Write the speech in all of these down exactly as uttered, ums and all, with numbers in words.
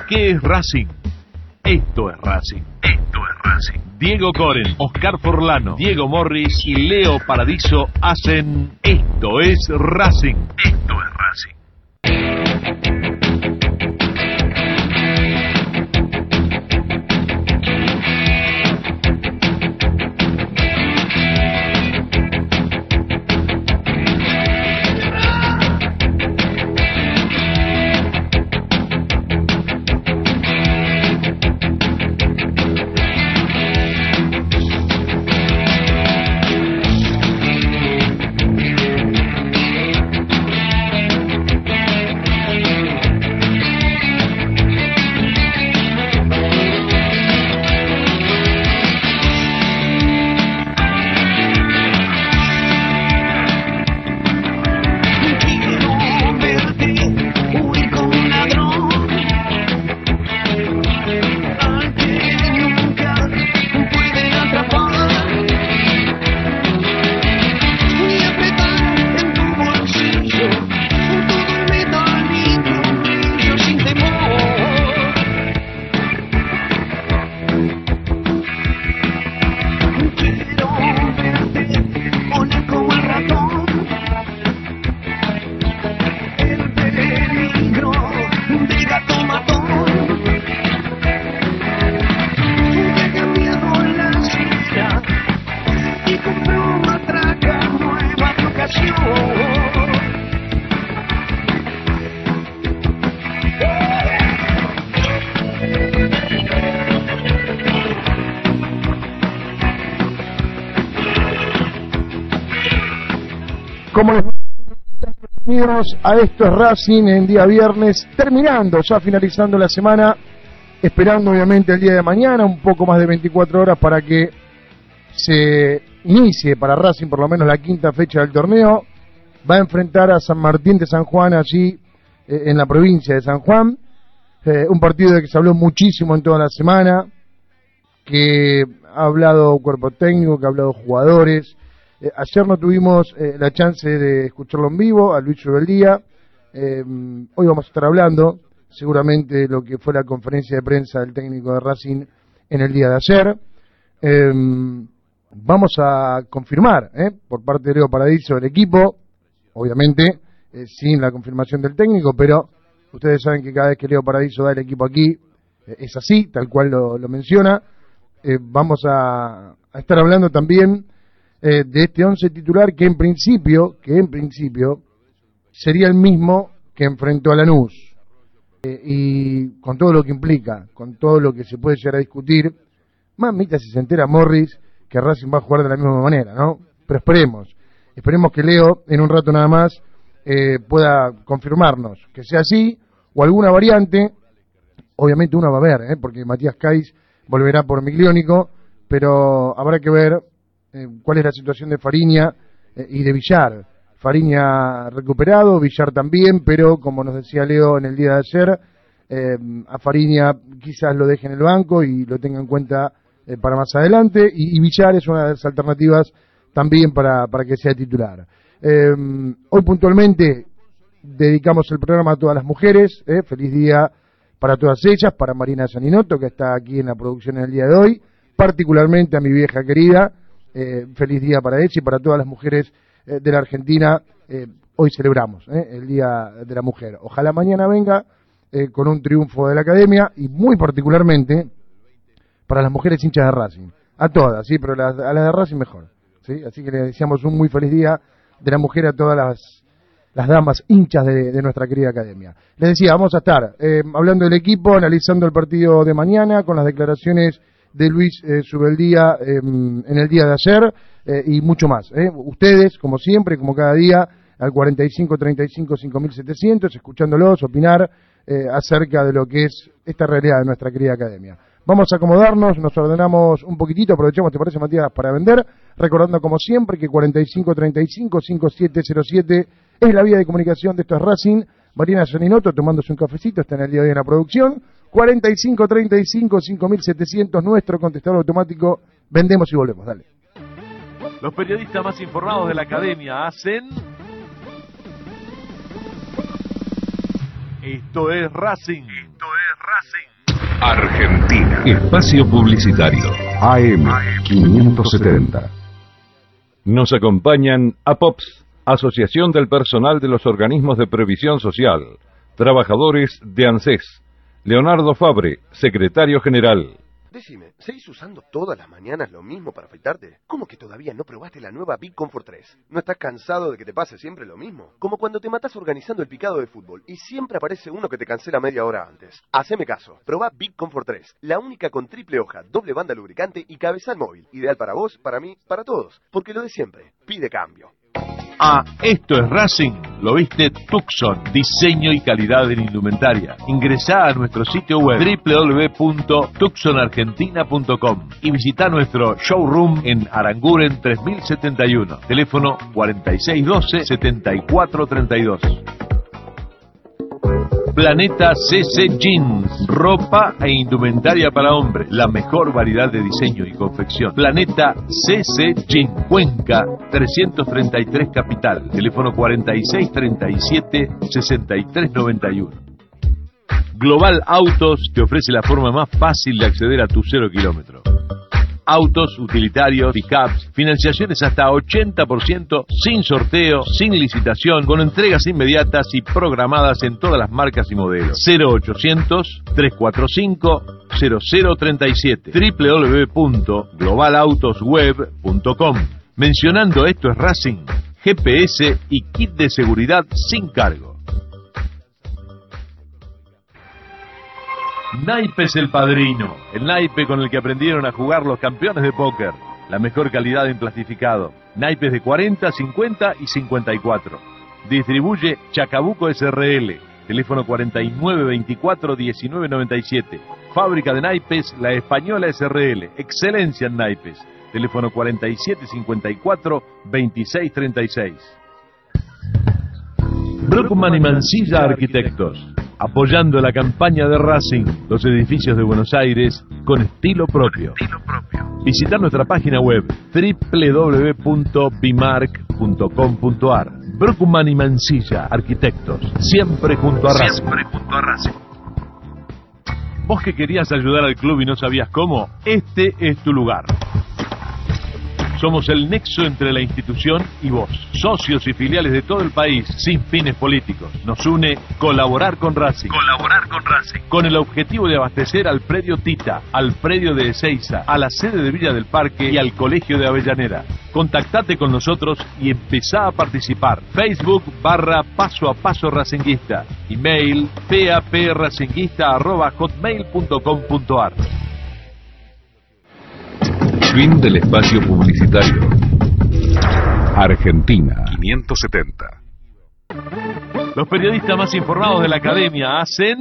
¿Qué es Racing? Esto es Racing. Esto es Racing. Diego Coren, Oscar Forlano, Diego Morris y Leo Paradiso hacen Esto es Racing. Esto es Racing. Como les bienvenidos a Esto es Racing en día viernes, terminando, ya finalizando la semana, esperando obviamente el día de mañana, un poco más de veinticuatro horas para que se inicie para Racing por lo menos la quinta fecha del torneo. Va a enfrentar a San Martín de San Juan allí eh, en la provincia de San Juan, eh, un partido de que se habló muchísimo en toda la semana, que ha hablado cuerpo técnico, que ha hablado jugadores. Eh, ayer no tuvimos eh, la chance de escucharlo en vivo, a Luis Subeldía. Eh, hoy vamos a estar hablando seguramente de lo que fue la conferencia de prensa del técnico de Racing en el día de ayer. Eh, vamos a confirmar eh, por parte de Leo Paradiso el equipo, obviamente eh, sin la confirmación del técnico, pero ustedes saben que cada vez que Leo Paradiso da el equipo aquí eh, es así, tal cual lo, lo menciona. Eh, vamos a, a estar hablando también Eh, de este once titular que en principio, que en principio sería el mismo que enfrentó a Lanús, eh, y con todo lo que implica, con todo lo que se puede llegar a discutir, mamita si se entera Morris que Racing va a jugar de la misma manera, ¿no? Pero esperemos, esperemos que Leo en un rato nada más eh, pueda confirmarnos que sea así, o alguna variante. Obviamente una va a haber, ¿eh? Porque Matías Caiz volverá por Migliónico, pero habrá que ver Eh, cuál es la situación de Fariña eh, y de Villar. Fariña recuperado, Villar también, pero como nos decía Leo en el día de ayer, eh, a Fariña quizás lo deje en el banco y lo tenga en cuenta eh, para más adelante, y, y Villar es una de las alternativas también para, para que sea titular. Eh, hoy puntualmente dedicamos el programa a todas las mujeres, eh, feliz día para todas ellas, para Marina Saninoto, que está aquí en la producción en el día de hoy, particularmente a mi vieja querida. Eh, feliz día para ella y para todas las mujeres eh, de la Argentina. Eh, hoy celebramos eh, el Día de la Mujer. Ojalá mañana venga eh, con un triunfo de la Academia, y muy particularmente para las mujeres hinchas de Racing. A todas, sí, pero las, a las de Racing mejor, ¿sí? Así que le deseamos un muy feliz Día de la Mujer a todas las, las damas hinchas de, de nuestra querida Academia. Les decía, vamos a estar eh, hablando del equipo, analizando el partido de mañana con las declaraciones de Luis eh, Subeldía eh, en el día de ayer eh, y mucho más. Eh. Ustedes, como siempre, como cada día, al cuarenta y cinco, treinta y cinco, cinco mil setecientos, escuchándolos, opinar eh, acerca de lo que es esta realidad de nuestra querida Academia. Vamos a acomodarnos, nos ordenamos un poquitito, aprovechamos, ¿te parece, Matías?, para vender, recordando como siempre que cuarenta y cinco, treinta y cinco, cincuenta y siete cero siete es la vía de comunicación de Esto es Racing. Marina Saninoto tomándose un cafecito, está en el día de hoy en la producción. cuarenta y cinco, treinta y cinco, cinco mil setecientos, nuestro contestador automático. Vendemos y volvemos, dale. Los periodistas más informados de la Academia hacen Esto es Racing. Esto es es Racing. Argentina. Espacio publicitario. A M quinientos setenta. Nos acompañan APOPS, Asociación del Personal de los Organismos de Previsión Social, trabajadores de ANSES. Leonardo Fabre, secretario general. Decime, ¿seguís usando todas las mañanas lo mismo para afeitarte? ¿Cómo que todavía no probaste la nueva Big Comfort tres? ¿No estás cansado de que te pase siempre lo mismo? Como cuando te matás organizando el picado de fútbol y siempre aparece uno que te cancela media hora antes. Haceme caso, probá Big Comfort tres, la única con triple hoja, doble banda lubricante y cabezal móvil. Ideal para vos, para mí, para todos. Porque lo de siempre, pide cambio. Ah, esto es Racing. Lo viste Tucson, diseño y calidad en indumentaria. Ingresá a nuestro sitio web doble u doble u doble u punto tucson argentina punto com y visita nuestro showroom en Aranguren tres mil setenta y uno. Teléfono cuarenta y seis doce, setenta y cuatro treinta y dos. Planeta C C Jeans, ropa e indumentaria para hombres, la mejor variedad de diseño y confección. Planeta C C Jeans, Cuenca trescientos treinta y tres Capital, teléfono cuarenta y seis treinta y siete, sesenta y tres noventa y uno. Global Autos te ofrece la forma más fácil de acceder a tu cero kilómetro. Autos, utilitarios, pickups, financiaciones hasta ochenta por ciento, sin sorteo, sin licitación, con entregas inmediatas y programadas en todas las marcas y modelos. cero ochocientos, trescientos cuarenta y cinco, cero cero treinta y siete. doble u doble u doble u punto global autos web punto com. Mencionando Esto es Racing, G P S y kit de seguridad sin cargo. Naipes El Padrino, el naipe con el que aprendieron a jugar los campeones de póker. La mejor calidad en plastificado. Naipes de cuarenta, cincuenta y cincuenta y cuatro. Distribuye Chacabuco S R L. Teléfono cuarenta y nueve veinticuatro, diecinueve noventa y siete. Fábrica de naipes La Española S R L. Excelencia en naipes. Teléfono cuarenta y siete cincuenta y cuatro, veintiséis treinta y seis. Brockman y Mansilla Arquitectos, apoyando la campaña de Racing, los edificios de Buenos Aires con estilo propio. Visita nuestra página web doble u doble u doble u punto bimark punto com punto ar. Brockman y Mansilla Arquitectos, siempre junto a Racing. Siempre junto a Racing. ¿Vos que querías ayudar al club y no sabías cómo? Este es tu lugar. Somos el nexo entre la institución y vos, socios y filiales de todo el país, sin fines políticos. Nos une colaborar con Racing. Colaborar con Racing. Con el objetivo de abastecer al predio Tita, al predio de Ezeiza, a la sede de Villa del Parque y al colegio de Avellaneda. Contactate con nosotros y empezá a participar. Facebook barra Paso a Paso Racinguista. Email papracinguista arroba hotmail punto com punto ar. Fin del espacio publicitario. Argentina quinientos setenta. Los periodistas más informados de la academia hacen...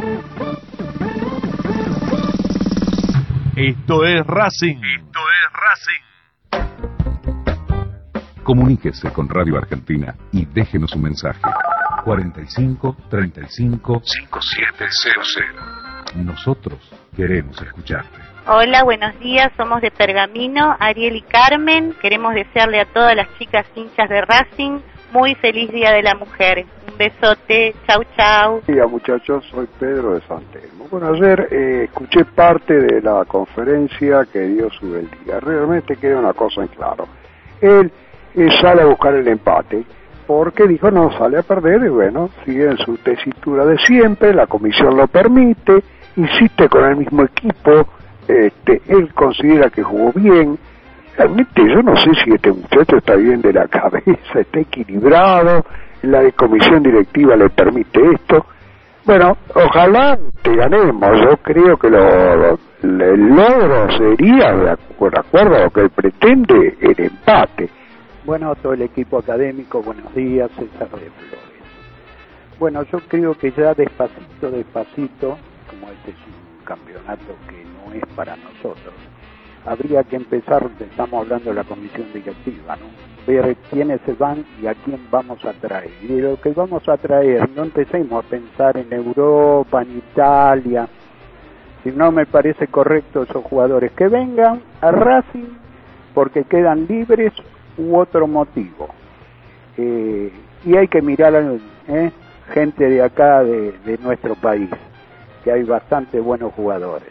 Esto es Racing. Esto es Racing. Comuníquese con Radio Argentina y déjenos un mensaje. cuarenta y cinco, treinta y cinco, cincuenta y siete cero cero. Nosotros queremos escucharte. Hola, buenos días, somos de Pergamino, Ariel y Carmen. Queremos desearle a todas las chicas hinchas de Racing muy feliz Día de la Mujer. Un besote, chau chau. Buen día muchachos, soy Pedro de San Telmo. Bueno, ayer eh, escuché parte de la conferencia que dio Subeldía. Realmente queda una cosa en claro. Él, él sale a buscar el empate porque dijo no, sale a perder y bueno, sigue en su tesitura de siempre, la comisión lo permite, insiste con el mismo equipo. Este, él considera que jugó bien. Realmente yo no sé si este muchacho está bien de la cabeza, está equilibrado, la comisión directiva le permite esto. Bueno, ojalá te ganemos. Yo creo que lo, lo, el logro sería, de acuerdo a lo que él pretende, el empate. Bueno, todo el equipo académico, buenos días, César de Flores. Bueno, yo creo que ya despacito, despacito, como este es un campeonato que no es para nosotros, habría que empezar, estamos hablando de la comisión directiva, ¿no? Ver quiénes se van y a quién vamos a traer. Y de lo que vamos a traer, no empecemos a pensar en Europa, en Italia. Si no me parece correcto esos jugadores que vengan a Racing porque quedan libres u otro motivo. Eh, y hay que mirar a ¿eh? gente de acá, de, de nuestro país. que hay bastante buenos jugadores.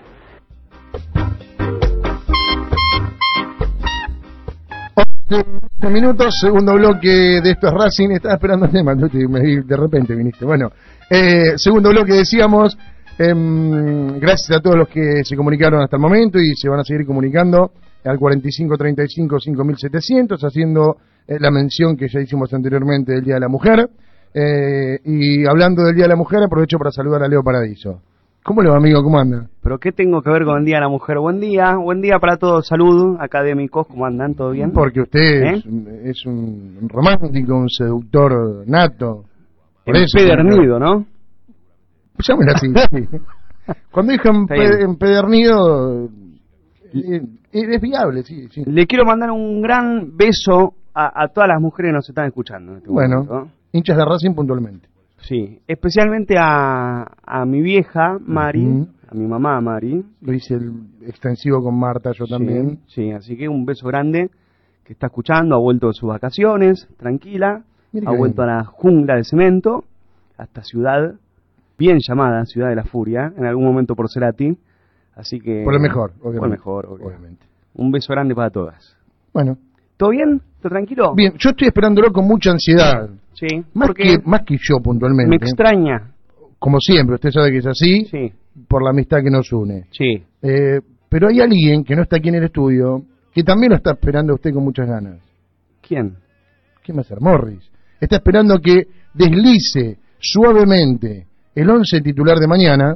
once minutos, segundo bloque de Esto es Racing. Estaba esperando el tema, de repente viniste. Bueno, eh, segundo bloque decíamos, eh, gracias a todos los que se comunicaron hasta el momento y se van a seguir comunicando al cuarenta y cinco treinta y cinco cinco mil setecientos, haciendo eh, la mención que ya hicimos anteriormente del Día de la Mujer. Eh, y hablando del Día de la Mujer, aprovecho para saludar a Leo Paradiso. ¿Cómo le va, amigo? ¿Cómo anda? ¿Pero qué tengo que ver con el Día de la Mujer? Buen día, buen día para todos. Salud, académicos, ¿cómo andan? ¿Todo bien? Porque usted ¿Eh? es, es un romántico, un seductor nato. Por eso, empedernido, ¿no? Llámelo así, sí. Cuando dijo empe, empedernido, eh, es viable, sí, sí. Le quiero mandar un gran beso a, a todas las mujeres que nos están escuchando en este bueno, momento, ¿no? Hinchas de Racing puntualmente. Sí, especialmente a, a mi vieja, Mari, uh-huh. a mi mamá, Mari. Lo hice el extensivo con Marta, yo también. Sí, sí, así que un beso grande, que está escuchando, ha vuelto de sus vacaciones, tranquila, Mira ha vuelto bien. A la jungla de cemento, a esta ciudad, bien llamada Ciudad de la Furia, en algún momento por Cerati, así que... Por lo mejor, obviamente. Por lo mejor, obviamente. obviamente. Un beso grande para todas. Bueno. ¿Todo bien? ¿Todo tranquilo? Bien, yo estoy esperándolo con mucha ansiedad. Sí, más que más que yo puntualmente. Me extraña. Como siempre, usted sabe que es así, sí. por la amistad que nos une. Sí. Eh, pero hay alguien que no está aquí en el estudio, que también lo está esperando a usted con muchas ganas. ¿Quién? ¿Quién va a ser? Morris. Está esperando que deslice suavemente el once titular de mañana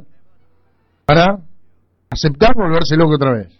para aceptar volverse loco otra vez.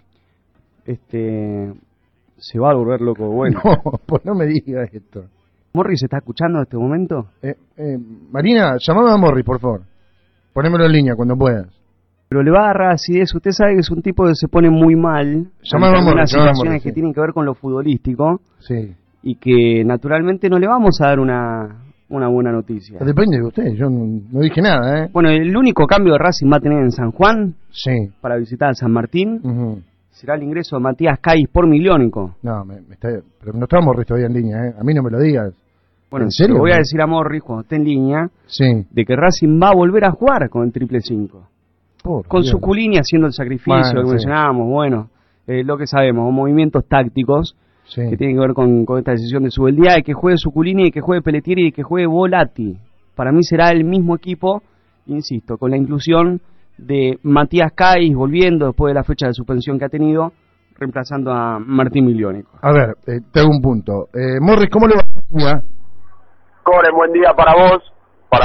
Este... Se va a volver loco, bueno. No, pues no me diga esto. ¿Morris está escuchando en este momento? Eh, eh, Marina, llamame a Morris, por favor. Ponémelo en línea cuando puedas. Pero le va a agarrar acidez. Usted sabe que es un tipo que se pone muy mal. Llamame a Morris. Las situaciones Morris, que sí. tienen que ver con lo futbolístico. Sí. Y que naturalmente no le vamos a dar una, una buena noticia. Depende de usted, yo no, no dije nada, ¿eh? Bueno, el único cambio de Racing va a tener en San Juan. Sí. Para visitar San Martín. Uh-huh. Será el ingreso de Matías Cais por Miliónico. No, me, me está, pero no está Morris todavía en línea, ¿eh? A mí no me lo digas. Bueno, ¿en serio? Le voy a decir a Morris cuando esté en línea sí. de que Racing va a volver a jugar con el triple cinco. Por con Dios. Suculini haciendo el sacrificio, bueno, lo que sí. mencionábamos, bueno, eh, lo que sabemos, movimientos tácticos sí. que tienen que ver con, con esta decisión de Subeldía, de que juegue Suculini, de que juegue Pelletieri y de que juegue Volati. Para mí será el mismo equipo, insisto, con la inclusión de Matías Cais volviendo después de la fecha de suspensión que ha tenido, reemplazando a Martín Miliónico. A ver, eh, te hago un punto. Eh, Morris, ¿cómo le va? Core, buen día para vos, para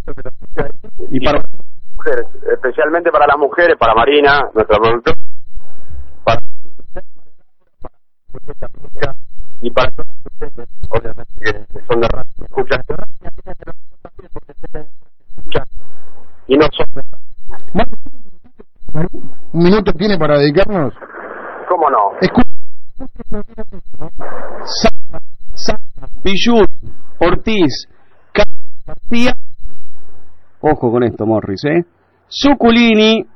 y para las mujeres, especialmente para las mujeres, para Marina, nuestra productora, para y para todas las mujeres, obviamente que son de radio, escuchan y no son de radio. ¿Un minuto tiene para dedicarnos? ¿Cómo no? Pichut, Ortiz, García. Ojo con esto, Morris, ¿eh? Suculini,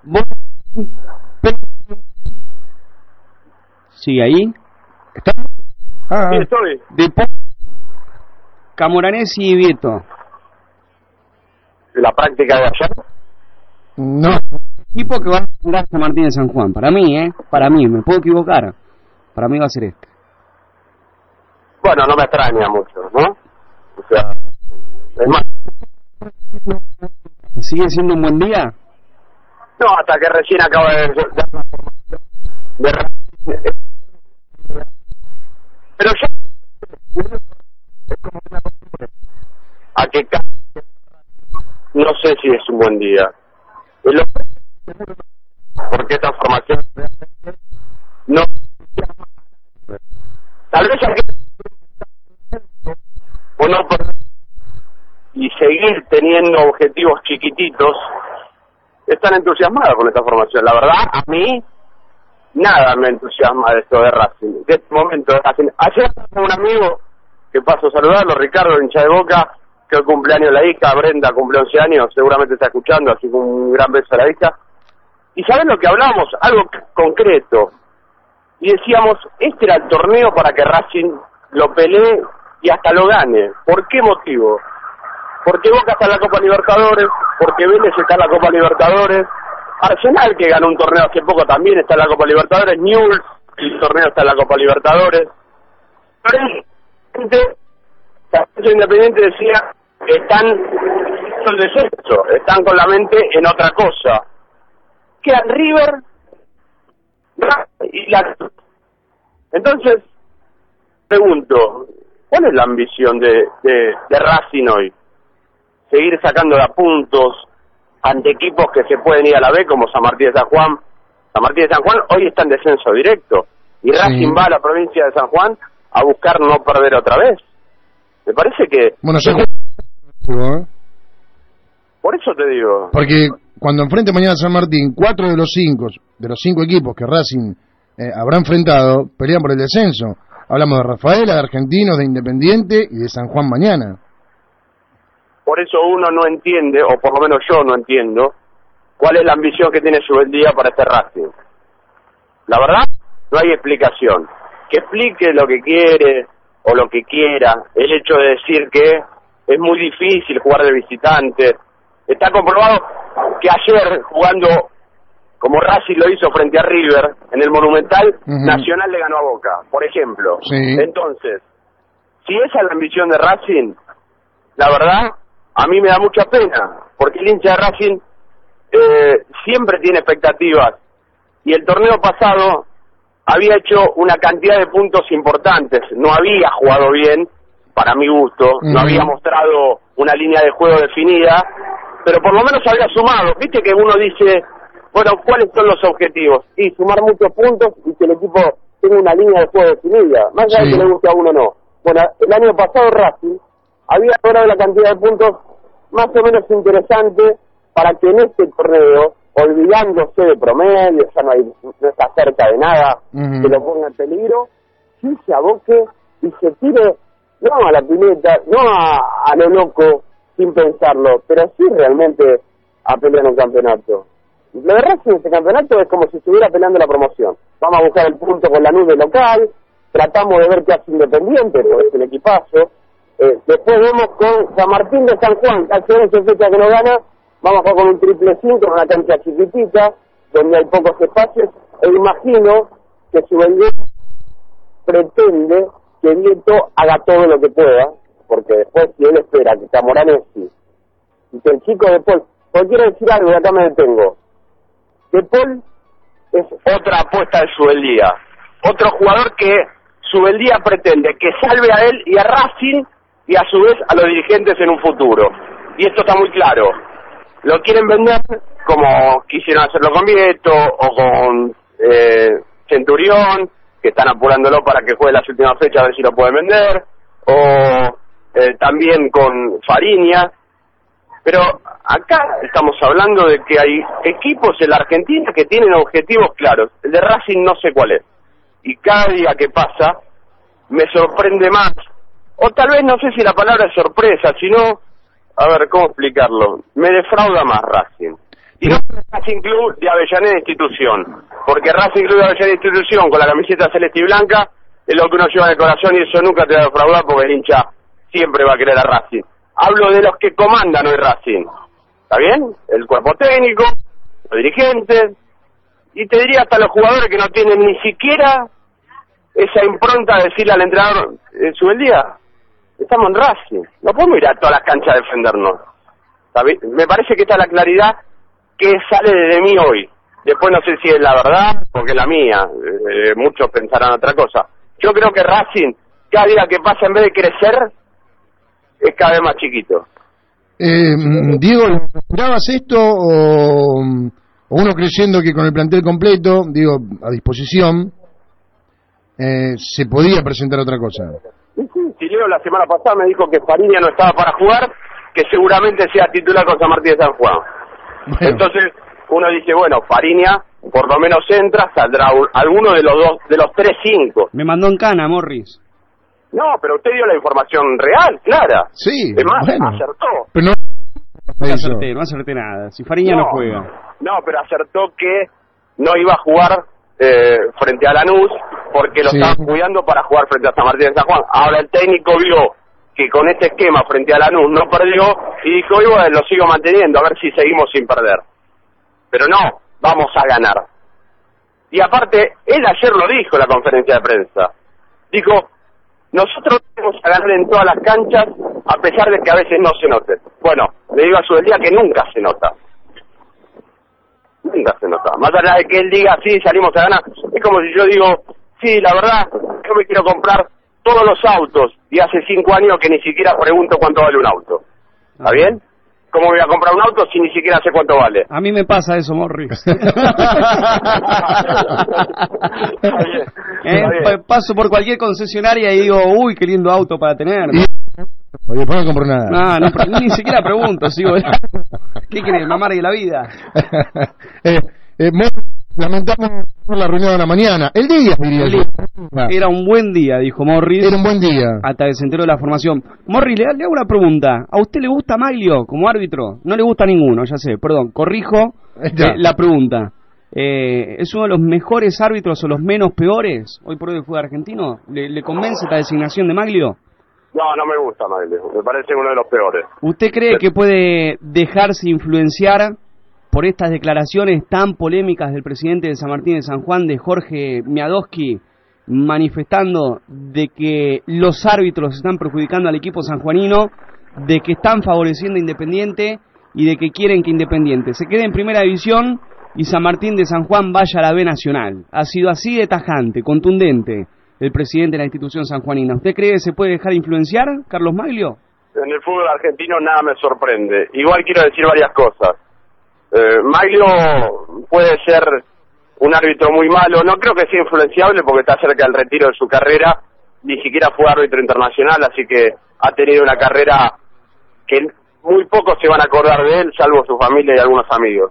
¿sigue ahí? ¿Está? Ah, sí, estoy. De Camoranesi y Vieto. ¿La práctica de ayer? No. Equipo que va a jugar San Martín de San Juan. Para mí, ¿eh? Para mí, me puedo equivocar. Para mí va a ser este. Bueno, no me extraña mucho, ¿no? O sea, es más. ¿Sigue siendo un buen día? No, hasta que recién acabo de dar la formación de... Pero ya es como una costumbre a que no sé si es un buen día. Es lo... porque esta formación no tal vez aquí o no y seguir teniendo objetivos chiquititos. Están entusiasmados con esta formación. La verdad, a mí nada me entusiasma de esto de Racing, de este momento de Racing. Ayer un amigo que paso a saludarlo, Ricardo, hincha de Boca, que el cumpleaños de la hija, Brenda cumple once años, seguramente está escuchando, así que un gran beso a la hija. Y ¿saben lo que hablábamos? Algo concreto. Y decíamos, este era el torneo para que Racing lo pelee y hasta lo gane. ¿Por qué motivo? Porque Boca está en la Copa Libertadores, porque Vélez está en la Copa Libertadores, Arsenal, que ganó un torneo hace poco, también está en la Copa Libertadores, Newell's, el torneo está en la Copa Libertadores. Pero el Independiente decía, están en el descenso, están con la mente en otra cosa. Quedan River y la... Entonces, pregunto, ¿cuál es la ambición de, de, de Racing hoy? ¿Seguir sacando de puntos ante equipos que se pueden ir a la B como San Martín de San Juan? San Martín de San Juan hoy está en descenso directo y Racing sí. va a la provincia de San Juan a buscar no perder otra vez. Me parece que... Bueno, se... Por eso te digo. Porque cuando enfrente mañana a San Martín, cuatro de los cinco, de los cinco equipos que Racing eh, habrá enfrentado, pelean por el descenso. Hablamos de Rafaela, de Argentinos, de Independiente y de San Juan mañana. Por eso uno no entiende, o por lo menos yo no entiendo, cuál es la ambición que tiene Subeldía para este Racing. La verdad, no hay explicación. Que explique lo que quiere o lo que quiera. El hecho de decir que es muy difícil jugar de visitante. Está comprobado que ayer, jugando como Racing lo hizo frente a River, en el Monumental, uh-huh. Nacional le ganó a Boca, por ejemplo. Sí. Entonces, si esa es la ambición de Racing, la verdad, a mí me da mucha pena, porque el hincha de Racing eh, siempre tiene expectativas, y el torneo pasado había hecho una cantidad de puntos importantes, no había jugado bien, para mi gusto, uh-huh. no había mostrado una línea de juego definida, pero por lo menos había sumado. Viste que uno dice, bueno, ¿cuáles son los objetivos? Y sumar muchos puntos y que el equipo tenga una línea de juego definida, más allá sí. de que le guste a uno o no. Bueno, el año pasado Racing había logrado la cantidad de puntos más o menos interesante para que en este torneo, olvidándose de promedio, ya no, hay, no está cerca de nada, uh-huh. que lo ponga en peligro, sí se aboque y se tire, no a la pileta, no a, a lo loco, sin pensarlo, pero sí realmente a pelear un campeonato. Lo de Racing en este campeonato es como si estuviera peleando la promoción. Vamos a buscar el punto con la nube local, tratamos de ver qué hace Independiente, porque es el equipazo. Eh, después vemos con San Martín de San Juan, hace once fechas que no gana, vamos a jugar con un triple cinco en una cancha chiquitita, donde hay pocos espacios, e imagino que Subeldía pretende que Vieto haga todo lo que pueda, porque después si él espera que Camoranesi y que el chico de Paul, porque quiero decir algo y acá me detengo, de Paul es otra apuesta de Subeldía, otro jugador que Subeldía pretende que salve a él y a Racing y a su vez a los dirigentes en un futuro, y esto está muy claro. Lo quieren vender como quisieron hacerlo con Vieto o con eh, Centurión, que están apurándolo para que juegue las últimas fechas a ver si lo pueden vender, o eh, también con Fariña. Pero acá estamos hablando de que hay equipos en la Argentina que tienen objetivos claros. El de Racing no sé cuál es. Y cada día que pasa me sorprende más. O tal vez no sé si la palabra es sorpresa, sino, a ver, ¿cómo explicarlo? Me defrauda más Racing. Y no Racing Club de Avellaneda Institución. Porque Racing Club de Avellaneda Institución con la camiseta celeste y blanca es lo que uno lleva en el corazón y eso nunca te va a defraudar porque el hincha siempre va a querer a Racing. Hablo de los que comandan hoy Racing. ¿Está bien? El cuerpo técnico, los dirigentes, y te diría hasta los jugadores que no tienen ni siquiera esa impronta de decirle al entrenador, eh, Subeldía, estamos en Racing, no podemos ir a todas las canchas a defendernos. ¿Sabes? Me parece que esta es la claridad que sale de mí hoy. Después no sé si es la verdad, porque es la mía, eh, muchos pensarán otra cosa. Yo creo que Racing, cada día que pasa, en vez de crecer, es cada vez más chiquito. Eh, Diego, ¿esperabas esto o, o uno creyendo que con el plantel completo, digo, a disposición, eh, se podía presentar otra cosa? Sí, sí, si Leo la semana pasada me dijo que Fariña no estaba para jugar, que seguramente sea titular con San Martín de San Juan. Bueno. Entonces uno dice, bueno, Fariña por lo menos entra, saldrá un, alguno de los dos, de los tres cinco. Me mandó en cana, Morris. No, pero usted dio la información real, clara. Sí, es más, bueno, acertó. Pero no, no acerté, no acerté nada. Si Fariña no, no juega. No, pero acertó que no iba a jugar eh, frente a Lanús porque lo sí. estaban cuidando para jugar frente a San Martín de San Juan. Ahora el técnico vio que con este esquema frente a Lanús no perdió, y dijo, y bueno, lo sigo manteniendo, a ver si seguimos sin perder. Pero no, vamos a ganar. Y aparte, él ayer lo dijo en la conferencia de prensa. Dijo, nosotros vamos a ganar en todas las canchas, a pesar de que a veces no se note. Bueno, le digo a Subeldía que nunca se nota. Nunca se nota. Más allá de que él diga, sí, salimos a ganar, es como si yo digo, sí, la verdad, yo me quiero comprar todos los autos, y hace cinco años que ni siquiera pregunto cuánto vale un auto. ¿Está bien? ¿Cómo voy a comprar un auto si ni siquiera sé cuánto vale? A mí me pasa eso, Morris. eh, paso por cualquier concesionaria y digo, uy, qué lindo auto para tener. Y... Oye, después no compro nada. No, no, ni siquiera pregunto, sigo. ¿Qué querés, mamar de la vida? eh, eh, Lamentamos la reunión de la mañana. El día, diría yo. Era un buen día, dijo Morris. Era un buen día. Hasta que se enteró de la formación. Morris, le, le hago una pregunta. ¿A usted le gusta Maglio como árbitro? No le gusta a ninguno, ya sé. Perdón, corrijo eh, la pregunta. Eh, ¿Es uno de los mejores árbitros o los menos peores hoy por hoy del fútbol argentino? ¿Le, le convence esta designación de Maglio? No, no me gusta Maglio. Me parece uno de los peores. ¿Usted cree que puede dejarse influenciar por estas declaraciones tan polémicas del presidente de San Martín de San Juan, de Jorge Miadowski, manifestando de que los árbitros están perjudicando al equipo sanjuanino, de que están favoreciendo a Independiente y de que quieren que Independiente se quede en primera división y San Martín de San Juan vaya a la B Nacional? Ha sido así de tajante, contundente, el presidente de la institución sanjuanina. ¿Usted cree que se puede dejar influenciar, Carlos Maglio? En el fútbol argentino nada me sorprende. Igual quiero decir varias cosas. Eh, Maglio puede ser un árbitro muy malo, no creo que sea influenciable porque está cerca del retiro de su carrera, ni siquiera fue árbitro internacional, así que ha tenido una carrera que muy pocos se van a acordar de él, salvo su familia y algunos amigos.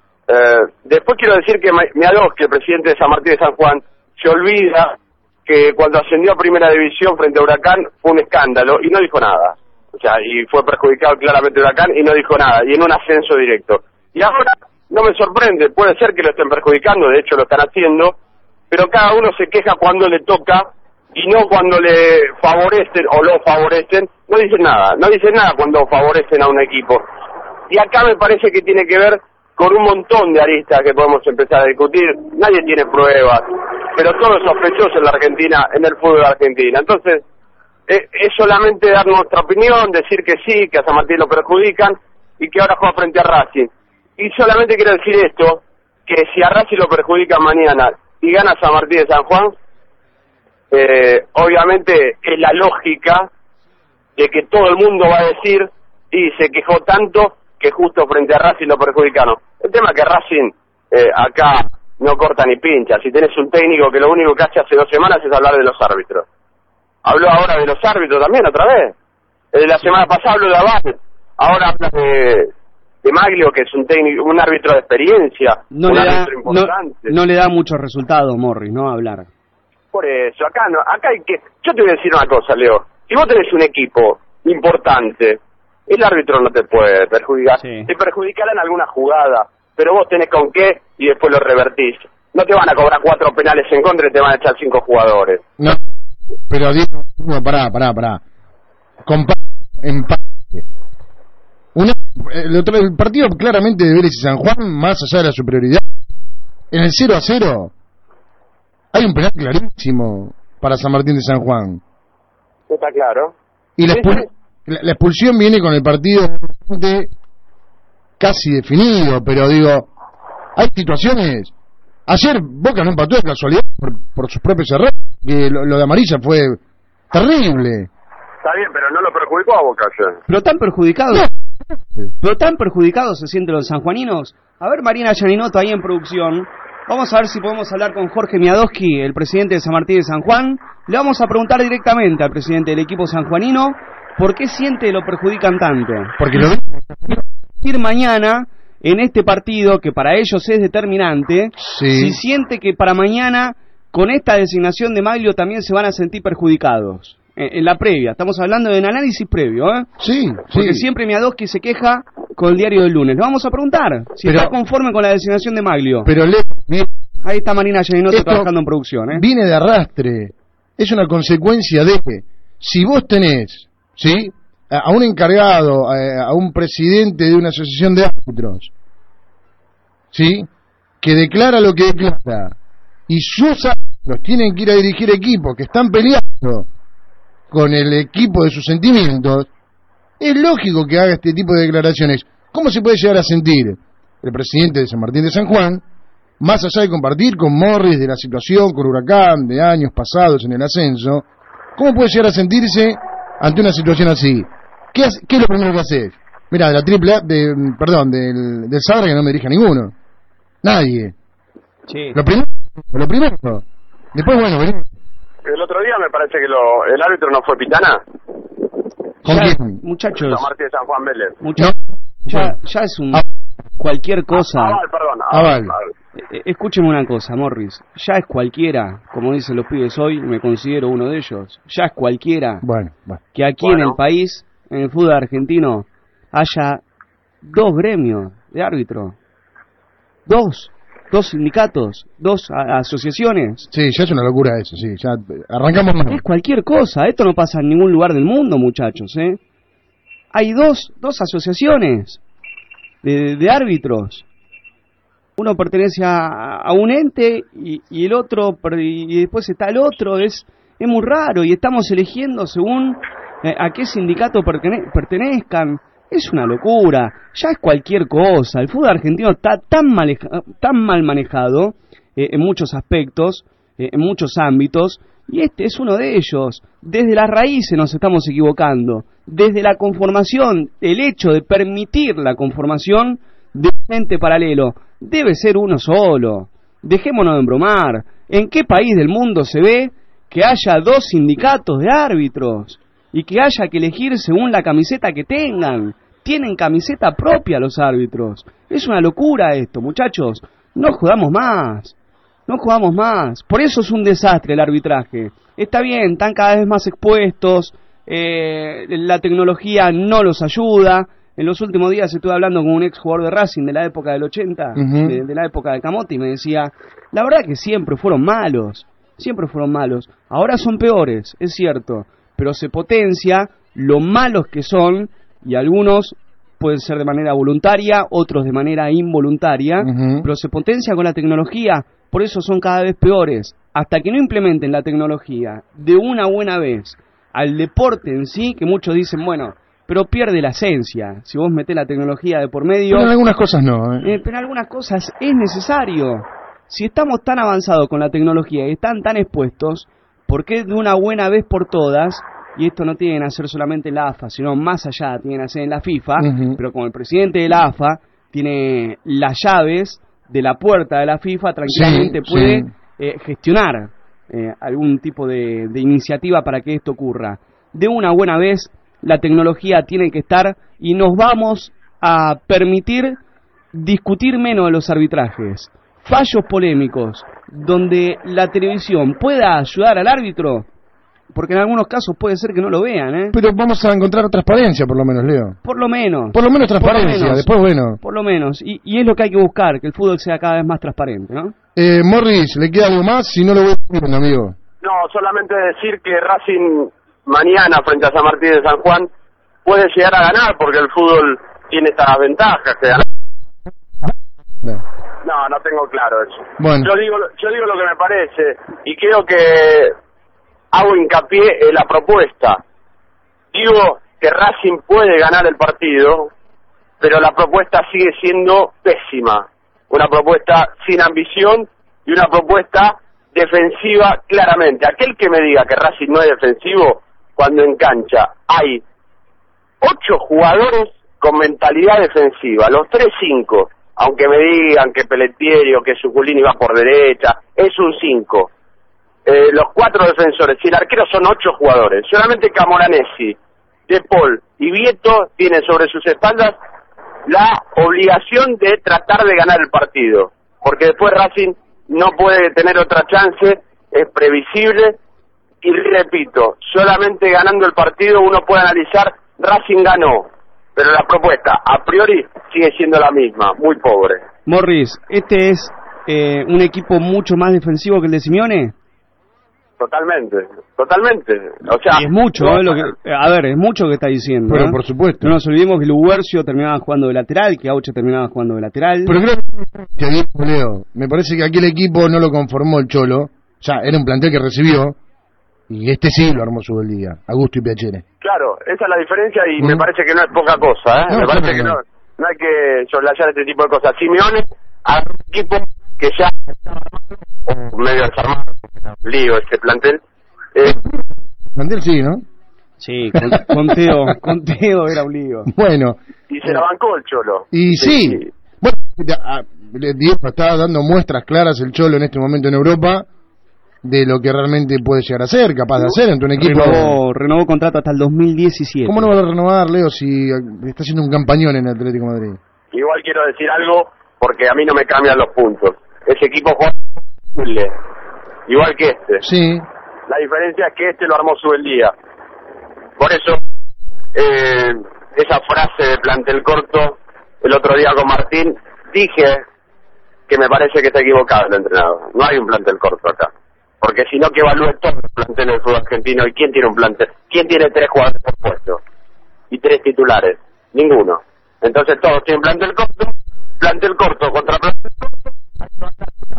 Eh, después quiero decir que Miadowski, el presidente de San Martín de San Juan, se olvida que cuando ascendió a Primera División frente a Huracán fue un escándalo y no dijo nada. O sea, y fue perjudicado claramente Huracán y no dijo nada, y en un ascenso directo. Y ahora no me sorprende, puede ser que lo estén perjudicando, de hecho lo están haciendo, pero cada uno se queja cuando le toca y no cuando le favorecen o lo favorecen, no dicen nada, no dicen nada cuando favorecen a un equipo. Y acá me parece que tiene que ver con un montón de aristas que podemos empezar a discutir, nadie tiene pruebas, pero todo es sospechoso en la Argentina, en el fútbol argentino. Entonces, es, es solamente dar nuestra opinión, decir que sí, que a San Martín lo perjudican y que ahora juega frente a Racing. Y solamente quiero decir esto, que si a Racing lo perjudican mañana y gana San Martín de San Juan, eh, obviamente es la lógica de que todo el mundo va a decir, y se quejó tanto que justo frente a Racing lo perjudicaron. El tema es que Racing eh, acá no corta ni pincha. Si tenés un técnico que lo único que hace hace dos semanas es hablar de los árbitros. Habló ahora de los árbitros también otra vez. Eh, la semana pasada habló de Abad, ahora habla de... de Maglio, que es un técnico, un árbitro de experiencia, no un le da, árbitro importante. No, no le da muchos resultados, Morris, ¿no? Hablar. Por eso, acá no, acá hay que... Yo te voy a decir una cosa, Leo. Si vos tenés un equipo importante, el árbitro no te puede perjudicar. Sí. Te perjudicará en alguna jugada, pero vos tenés con qué y después lo revertís. No te van a cobrar cuatro penales en contra y te van a echar cinco jugadores. No, pero Diego, no, pará, pará, pará. Compa empate. Una, el, otro, el partido claramente de Vélez y San Juan, más allá de la superioridad, en el cero a cero hay un penal clarísimo para San Martín de San Juan. Está claro. Y la, expul la, la expulsión viene con el partido casi definido, pero digo, hay situaciones. Ayer Boca no empató de casualidad por, por sus propios errores, que lo, lo de amarilla fue terrible. Está bien, pero no lo perjudicó a Boca ayer. Pero tan perjudicados, pero tan perjudicados se sienten los sanjuaninos. A ver, Marina Yaninoto ahí en producción. Vamos a ver si podemos hablar con Jorge Miadowski, el presidente de San Martín de San Juan. Le vamos a preguntar directamente al presidente del equipo sanjuanino por qué siente que lo perjudican tanto. Porque lo ir mañana en este partido que para ellos es determinante. Sí. Si siente que para mañana con esta designación de Maglio también se van a sentir perjudicados. En la previa, estamos hablando de un análisis previo, ¿eh? Sí, porque sí. Siempre Miadowski se queja con el diario del lunes. Le vamos a preguntar si pero, está conforme con la designación de Maglio. Pero le... Ahí está Marina Yaninoto trabajando en producción, ¿eh? Viene de arrastre. Es una consecuencia de que si vos tenés ¿sí? A un encargado, a un presidente de una asociación de árbitros, ¿sí? Que declara lo que declara, y sus árbitros tienen que ir a dirigir equipos que están peleando con el equipo de sus sentimientos, es lógico que haga este tipo de declaraciones. ¿Cómo se puede llegar a sentir el presidente de San Martín de San Juan, más allá de compartir con Morris de la situación con Huracán, de años pasados en el ascenso? ¿Cómo puede llegar a sentirse ante una situación así? ¿Qué, hace, qué es lo primero que hace? Mira, de la triple A, de, perdón, del, del Sadra, que no me dirige ninguno. Nadie. Sí. Lo primero, lo primero. Después, bueno, venimos. El otro día me parece que lo, el árbitro no fue Pitana. ¿Con ya, quién? Muchachos. San Martín de San Juan Vélez. Mucha, No. ya, Bueno. ya es un... Ah. Cualquier cosa... Ah, Aval, perdón. Aval. Aval. Eh, Escúcheme una cosa, Morris. Ya es cualquiera, como dicen los pibes hoy, me considero uno de ellos. Ya es cualquiera Bueno, bueno. que aquí Bueno. en el país, en el fútbol argentino, haya dos gremios de árbitro. Dos. Dos sindicatos. Dos a- asociaciones. Sí, ya es una locura eso, sí. Ya arrancamos más. Es cualquier cosa. Esto no pasa en ningún lugar del mundo, muchachos, ¿eh? Hay dos, dos asociaciones de, de árbitros. Uno pertenece a, a un ente y, y el otro, per- y después está el otro. Es, es muy raro y estamos eligiendo según eh, a qué sindicato pertene- pertenezcan. Es una locura. Ya es cualquier cosa. El fútbol argentino está tan, maleja- tan mal manejado eh, en muchos aspectos, eh, en muchos ámbitos, y este es uno de ellos. Desde las raíces nos estamos equivocando. Desde la conformación, el hecho de permitir la conformación de un ente paralelo, debe ser uno solo. Dejémonos de embromar. ¿En qué país del mundo se ve que haya dos sindicatos de árbitros y que haya que elegir según la camiseta que tengan? Tienen camiseta propia los árbitros. Es una locura esto, muchachos. No jugamos más. No jugamos más. Por eso es un desastre el arbitraje. Está bien, están cada vez más expuestos. Eh, la tecnología no los ayuda. En los últimos días estuve hablando con un ex jugador de Racing de la época del ochenta, Uh-huh. de, de la época de Camote, y me decía, la verdad que siempre fueron malos. Siempre fueron malos. Ahora son peores, es cierto. Pero se potencia lo malos que son, y algunos pueden ser de manera voluntaria, otros de manera involuntaria, Uh-huh. pero se potencia con la tecnología, por eso son cada vez peores. Hasta que no implementen la tecnología de una buena vez al deporte en sí, que muchos dicen, bueno, pero pierde la esencia. Si vos metés la tecnología de por medio... Pero en algunas cosas no, ¿eh? Eh, pero en algunas cosas es necesario. Si estamos tan avanzados con la tecnología y están tan expuestos, ¿por qué de una buena vez por todas, y esto no tienen que hacer solamente en la A F A, sino más allá, tienen que hacer en la FIFA, Uh-huh. pero como el presidente de la A F A tiene las llaves de la puerta de la FIFA, tranquilamente Sí, puede sí. eh, gestionar eh, algún tipo de, de iniciativa para que esto ocurra. De una buena vez, la tecnología tiene que estar y nos vamos a permitir discutir menos de los arbitrajes. Fallos polémicos, donde la televisión pueda ayudar al árbitro, porque en algunos casos puede ser que no lo vean, ¿eh? Pero vamos a encontrar transparencia, por lo menos, Leo. Por lo menos. Por lo menos Por lo transparencia, menos. después, bueno. Por lo menos. Y, y es lo que hay que buscar, que el fútbol sea cada vez más transparente, ¿no? Eh, Morris, ¿le queda algo más? Si no, lo voy a decir, amigo. No, solamente decir que Racing mañana frente a San Martín de San Juan puede llegar a ganar porque el fútbol tiene estas ventajas que ganar. Bueno. No, no tengo claro eso. Bueno. Yo digo, yo digo lo que me parece y creo que hago hincapié en la propuesta. Digo que Racing puede ganar el partido, pero la propuesta sigue siendo pésima. Una propuesta sin ambición y una propuesta defensiva claramente. Aquel que me diga que Racing no es defensivo, cuando en cancha hay ocho jugadores con mentalidad defensiva, los tres cinco, aunque me digan que Pelletieri o que Zuculini va por derecha, es un cinco. Eh, los cuatro defensores, si el arquero son ocho jugadores, solamente Camoranesi, De Paul y Vieto tienen sobre sus espaldas la obligación de tratar de ganar el partido, porque después Racing no puede tener otra chance, es previsible, y repito, solamente ganando el partido uno puede analizar, Racing ganó, pero la propuesta a priori sigue siendo la misma, muy pobre. Morris, ¿este es eh, un equipo mucho más defensivo que el de Simeone? Totalmente, totalmente. O sea, y es mucho, no, ¿eh? Lo que, a ver, es mucho que está diciendo. Pero ¿eh? por supuesto. No nos olvidemos que Luguercio terminaba jugando de lateral, que Auche terminaba jugando de lateral. Pero creo que aquí, Leo, me parece que aquí el equipo no lo conformó el Cholo. O sea, era un plantel que recibió. Y este sí lo armó Subeldía, Augusto y Piacere. Claro, esa es la diferencia y ¿Mm? me parece que no es poca cosa, ¿eh? No, me parece claro, que no. no, no hay que soslayar este tipo de cosas. Simeone a un equipo que ya o medio desarmado, lío este plantel. Eh, Plantel sí, ¿no? Sí, con, con Teo, con Teo era un lío. Bueno. y se la bancó el Cholo. Y sí. sí. Bueno, a- le- Diego está dando muestras claras el Cholo en este momento en Europa de lo que realmente puede llegar a ser, capaz de hacer entre un equipo. Renovó, renovó contrato hasta el dos mil diecisiete. ¿Cómo no va a renovar, Leo, si está haciendo un campañón en el Atlético de Madrid? Igual quiero decir algo porque a mí no me cambian los puntos. Ese equipo juega igual que este. Sí. La diferencia es que este lo armó Subeldía. Por eso, eh, esa frase de plantel corto, el otro día con Martín, dije que me parece que está equivocado el entrenador. No hay un plantel corto acá. Porque si no, que evalúe todo el plantel del fútbol argentino. ¿Y quién tiene un plantel? ¿Quién tiene tres jugadores por puesto? Y tres titulares. Ninguno. Entonces todos tienen plantel corto, plantel corto contra plantel corto.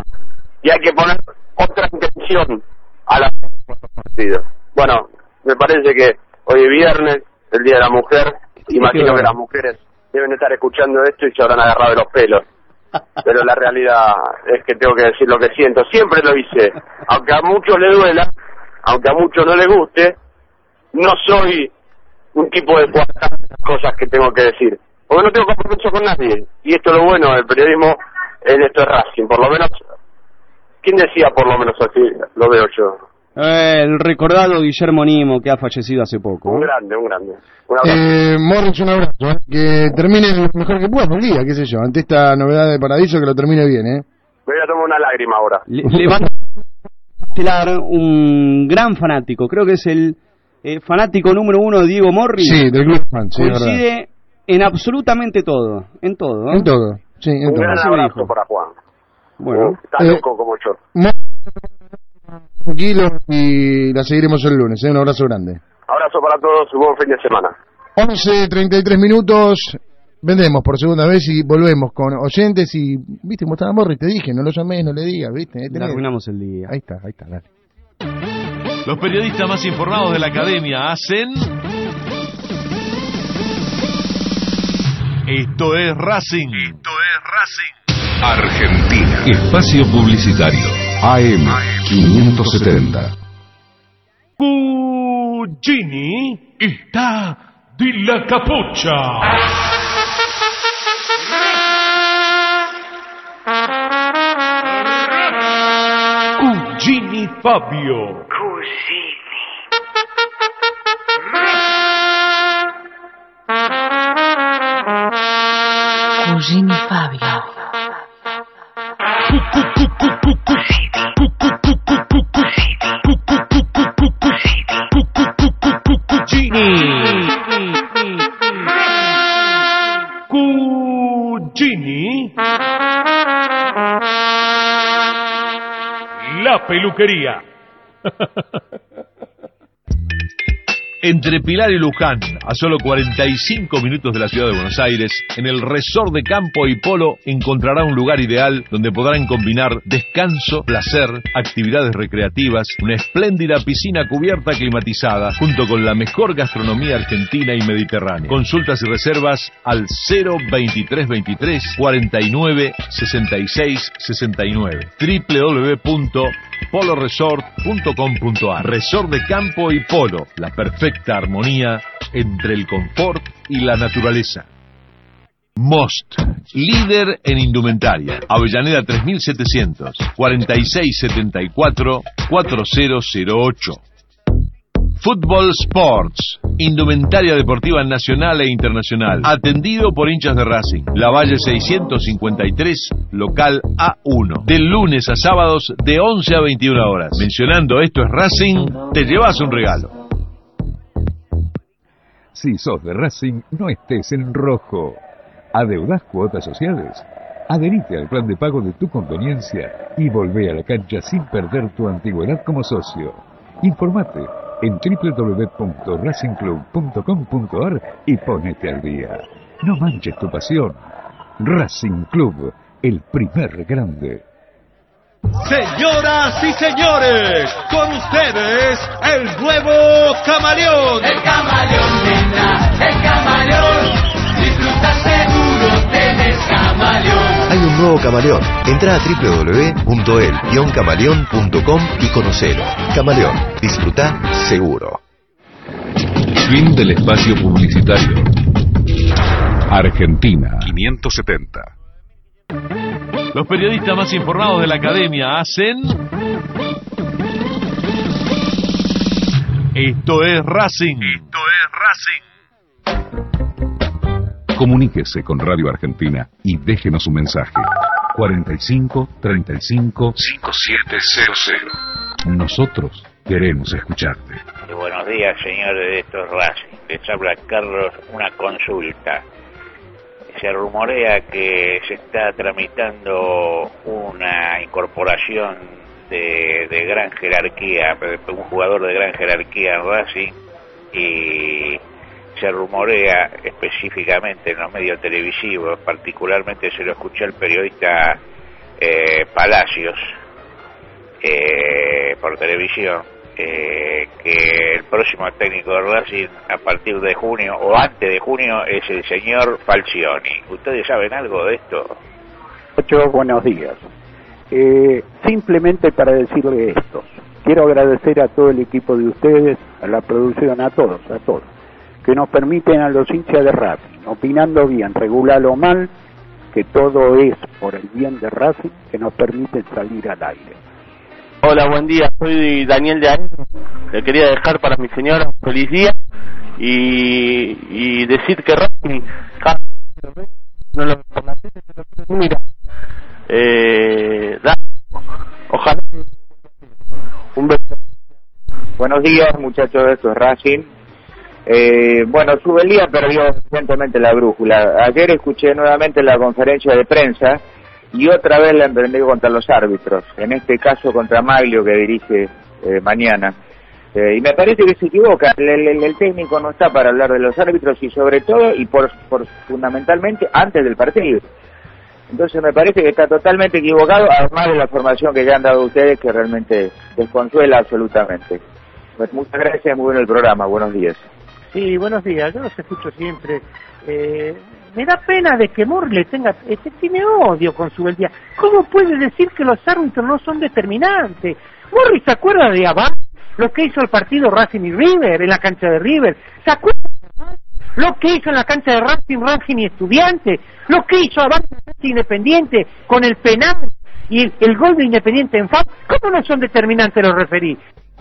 Y hay que poner otra intención a la partido. Bueno, me parece que hoy es viernes, el Día de la Mujer. Imagino que las mujeres deben estar escuchando esto y se habrán agarrado de los pelos. Pero la realidad es que tengo que decir lo que siento. Siempre lo hice. Aunque a muchos le duela, aunque a muchos no les guste, no soy un tipo de cuartar las cosas que tengo que decir. Porque no tengo compromiso con nadie. Y esto es lo bueno del periodismo, en esto es Racing. Por lo menos, ¿quién decía por lo menos así? Lo veo yo. Eh, el recordado Guillermo Nimo, que ha fallecido hace poco. Un ¿eh? grande, un grande. Un abrazo. Eh, Morris, un abrazo. ¿eh? Que termine lo mejor que pueda el día, qué sé yo. Ante esta novedad de Paradiso, que lo termine bien, ¿eh? Me voy a tomar una lágrima ahora. Le, le va a estelar un gran fanático. Creo que es el eh, fanático número uno de Diego Morris. Sí, del Club Fan, sí, es verdad. Coincide en absolutamente todo. En todo. ¿eh? En todo, sí, en Un todo. gran Así me abrazo dijo. para Juan. Bueno. Está Eh, loco como yo. Mo- Tranquilo y la seguiremos el lunes, ¿eh? Un abrazo grande. Abrazo para todos, un buen fin de semana. once treinta y tres minutos, vendemos por segunda vez y volvemos con oyentes y, viste, como estaba Morris, te dije, no lo llames, no le digas, viste. Ahí Le tenés. arruinamos el día. Ahí está, ahí está, dale. Los periodistas más informados de la academia hacen... Esto es Racing. Esto es Racing. Argentina. Espacio Publicitario. A M quinientos setenta. Cugini está de la capucha. Cugini Fabio. Cugini Fabio. Cugini. La peluquería. Entre Pilar y Luján, a solo cuarenta y cinco minutos de la ciudad de Buenos Aires, en el Resort de Campo y Polo encontrará un lugar ideal donde podrán combinar descanso, placer, actividades recreativas, una espléndida piscina cubierta climatizada, junto con la mejor gastronomía argentina y mediterránea. Consultas y reservas al cero veintitrés veintitrés cuarenta y nueve sesenta y seis sesenta y nueve doble u doble u doble u punto polo resort punto com punto a r. Resort de Campo y Polo, la perfecta armonía entre el confort y la naturaleza. Most, líder en indumentaria. Avellaneda tres mil setecientos, cuarenta y seis setenta y cuatro, cuarenta cero ocho. Football Sports, indumentaria deportiva nacional e internacional, atendido por hinchas de Racing. Lavalle seiscientos cincuenta y tres, local A uno. Del lunes a sábados de once a veintiuna horas. Mencionando Esto es Racing, te llevas un regalo. Si sos de Racing, no estés en rojo. ¿Adeudás cuotas sociales? Adherite al plan de pago de tu conveniencia y volvé a la cancha sin perder tu antigüedad como socio. Informate en doble u doble u doble u punto racing club punto com punto a r y ponete al día. No manches tu pasión. Racing Club, el primer grande. Señoras y señores, con ustedes, el nuevo camaleón. El camaleón, nena, el camaleón. Disfruta seguro, tenés camaleón. Hay un nuevo camaleón. Entra a doble u doble u doble u punto el guion camaleón punto com y conocelo. Camaleón, disfruta seguro. Fin del espacio publicitario. Argentina quinientos setenta. Los periodistas más informados de la academia hacen... Esto es Racing. Esto es Racing. Comuníquese con Radio Argentina y déjenos un mensaje. cuarenta y cinco, treinta y cinco, cincuenta y siete cero cero. Nosotros queremos escucharte. Buenos días, señores de Esto es Racing. Les habla Carlos, una consulta. Se rumorea que se está tramitando una incorporación de, de gran jerarquía, un jugador de gran jerarquía en Racing, y se rumorea específicamente en los medios televisivos, particularmente se lo escuché al periodista eh, Palacios eh, por televisión, Eh, que el próximo técnico de Racing a partir de junio o antes de junio es el señor Falcioni. ¿Ustedes saben algo de esto? Muchos buenos días. Eh, simplemente para decirle esto, quiero agradecer a todo el equipo de ustedes, a la producción, a todos, a todos, que nos permiten a los hinchas de Racing, opinando bien, regular o mal, que todo es por el bien de Racing, que nos permiten salir al aire. Hola, buen día, soy Daniel de Año. Le quería dejar para mi señora feliz día y, y decir que Racing no lo mira eh, da, ojalá un beso. Buenos días, muchachos de Esto es Racing. Eh, bueno, Subelía perdió recientemente la brújula. Ayer escuché nuevamente la conferencia de prensa y otra vez la emprendí contra los árbitros, en este caso contra Maglio, que dirige eh, mañana. Eh, y me parece que se equivoca, el, el, el técnico no está para hablar de los árbitros y sobre todo, y por, por fundamentalmente, antes del partido. Entonces me parece que está totalmente equivocado, además de la formación que ya han dado ustedes, que realmente desconsuela absolutamente. Pues muchas gracias, muy bueno el programa, buenos días. Sí, buenos días, yo los escucho siempre. Eh, me da pena de que Morri le tenga, este, tiene odio con Subeldía. ¿Cómo puede decir que los árbitros no son determinantes? Morri se acuerda de Abad, lo que hizo el partido Racing y River, en la cancha de River. ¿Se acuerda de lo que hizo en la cancha de Racing, Racing y Estudiantes? Lo que hizo Abad en Racing Independiente con el penal y el, el gol de Independiente en falta. ¿Cómo no son determinantes los referís?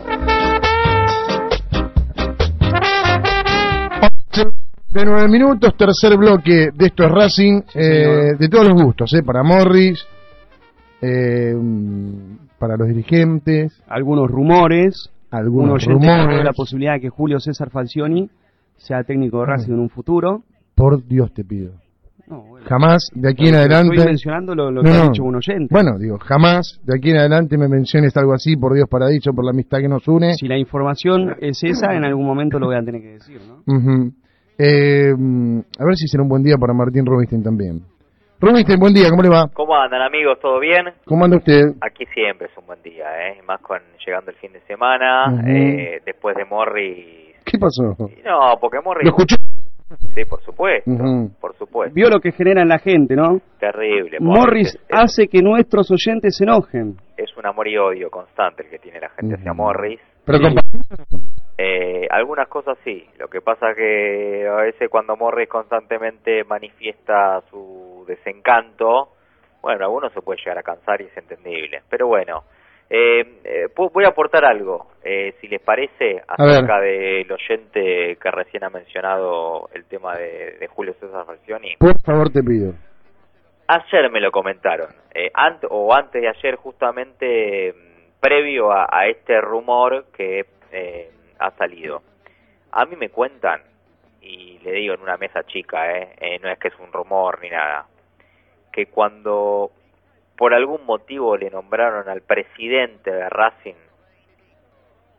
De nueve minutos, tercer bloque de Esto es Racing, eh, de todos los gustos, eh, para Morris, eh, para los dirigentes. Algunos rumores, algunos rumores. La posibilidad de que Julio César Falcioni sea técnico de Racing en un futuro. Por Dios te pido. No, bueno. Jamás de aquí en adelante. Estoy mencionando lo, lo no, que no. ha dicho un oyente. Bueno, digo, jamás de aquí en adelante me menciones algo así, por Dios paradiso, por la amistad que nos une. Si la información es esa, en algún momento lo voy a tener que decir, ¿no? Uh-huh. eh, a ver si será un buen día para Martín Rubinstein también. Rubinstein, buen día, ¿cómo le va? ¿Cómo andan, amigos? ¿Todo bien? ¿Cómo anda usted? Aquí siempre es un buen día, ¿eh? Más con llegando el fin de semana, Uh-huh. eh, después de Morris. ¿Qué pasó? No, porque Morris... ¿Lo escuchó? Sí, por supuesto, Uh-huh. por supuesto. Vio lo que genera en la gente, ¿no? Terrible. Morris, Morris es, hace que nuestros oyentes se enojen. Es un amor y odio constante el que tiene la gente uh-huh. hacia Morris. Pero sí. eh, algunas cosas sí. Lo que pasa que a veces cuando Morris constantemente manifiesta su desencanto, bueno, algunos se puede llegar a cansar y es entendible. Pero bueno, eh, eh, voy a aportar algo, eh, si les parece, acerca del oyente que recién ha mencionado el tema de, de Julio César Falcioni. Por favor, te pido. Ayer me lo comentaron, eh, ant, o antes de ayer justamente, previo a, a este rumor que eh, ha salido. A mí me cuentan, y le digo en una mesa chica, eh, eh, no es que es un rumor ni nada, que cuando por algún motivo le nombraron al presidente de Racing,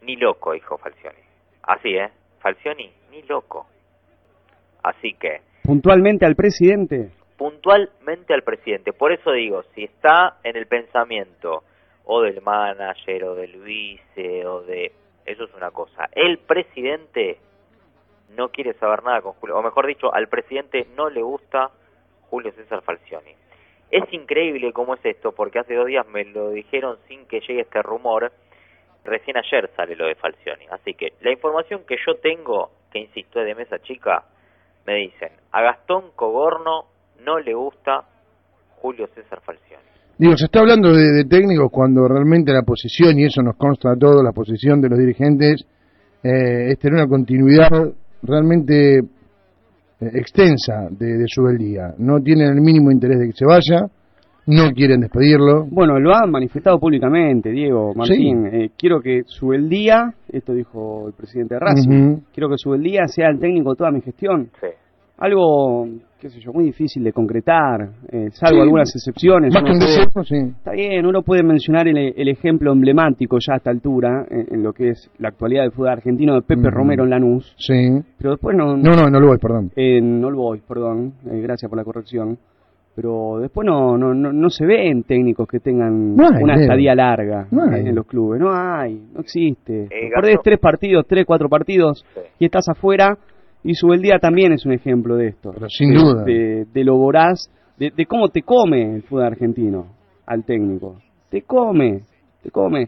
ni loco, dijo Falcioni. Así, ¿eh? Falcioni, ni loco. Así que... Puntualmente al presidente. Puntualmente al presidente. Por eso digo, si está en el pensamiento o del manager o del vice o de... Eso es una cosa. El presidente no quiere saber nada con Julio. O mejor dicho, al presidente no le gusta Julio César Falcioni. Es increíble cómo es esto, porque hace dos días me lo dijeron sin que llegue este rumor. Recién ayer sale lo de Falcioni. Así que la información que yo tengo, que insisto es de mesa chica, me dicen, a Gastón Cogorno no le gusta Julio César Falcioni. Digo, se está hablando de, de técnicos cuando realmente la posición, y eso nos consta a todos, la posición de los dirigentes eh, es tener una continuidad realmente eh, extensa de, de Subeldía. No tienen el mínimo interés de que se vaya, no quieren despedirlo. Bueno, lo han manifestado públicamente, Diego, Martín. Sí. Eh, quiero que Subeldía, esto dijo el presidente de Racing, uh-huh. quiero que Subeldía sea el técnico de toda mi gestión. Sí. Algo, qué sé yo, muy difícil de concretar, eh, salvo sí. algunas excepciones. Más que un deseo, sí. Está bien, uno puede mencionar el, el ejemplo emblemático ya a esta altura, en, en lo que es la actualidad del fútbol argentino, de Pepe uh-huh. Romero en Lanús. Sí. Pero después no... No, no, no lo voy, perdón. Eh, no lo voy, perdón, eh, gracias por la corrección. Pero después no no no, no se ven técnicos que tengan no hay, una estadía larga no en, en los clubes. No hay, no existe. Eh, Perdés tres partidos, tres, cuatro partidos sí. y estás afuera. Y Subeldía también es un ejemplo de esto. Pero sin de, duda. De, de lo voraz, de, de cómo te come el fútbol argentino al técnico. Te come, te come.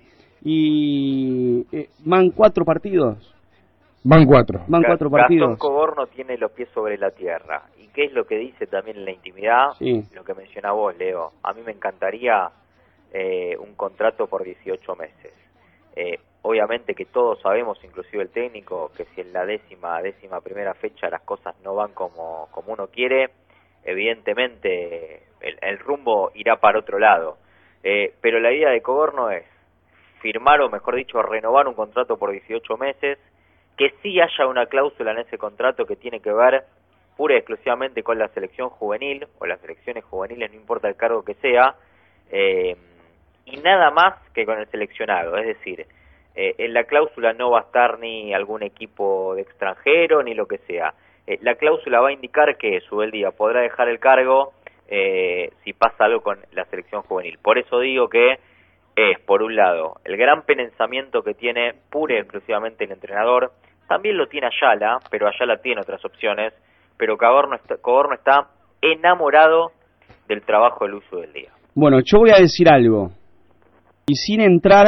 Y eh, van cuatro partidos. Van cuatro. Van cuatro partidos. Gastón Cogorno tiene los pies sobre la tierra. ¿Y qué es lo que dice también en la intimidad? Sí. Lo que menciona vos, Leo. A mí me encantaría eh, un contrato por dieciocho meses. Eh, obviamente que todos sabemos, inclusive el técnico, que si en la décima, décima primera fecha las cosas no van como, como uno quiere, evidentemente el, el rumbo irá para otro lado. Eh, pero la idea de Cogorno es firmar, o mejor dicho, renovar un contrato por dieciocho meses, que sí haya una cláusula en ese contrato que tiene que ver pura y exclusivamente con la selección juvenil, o las selecciones juveniles, no importa el cargo que sea, eh, y nada más que con el seleccionado. Es decir, eh, en la cláusula no va a estar ni algún equipo de extranjero, ni lo que sea. Eh, la cláusula va a indicar que Subeldía podrá dejar el cargo eh, si pasa algo con la selección juvenil. Por eso digo que es, por un lado, el gran pensamiento que tiene pura y exclusivamente el entrenador. También lo tiene Ayala, pero Ayala tiene otras opciones. Pero Cogorno está, Cogorno está enamorado del trabajo de Luis Subeldía. Bueno, yo voy a decir algo. Y sin entrar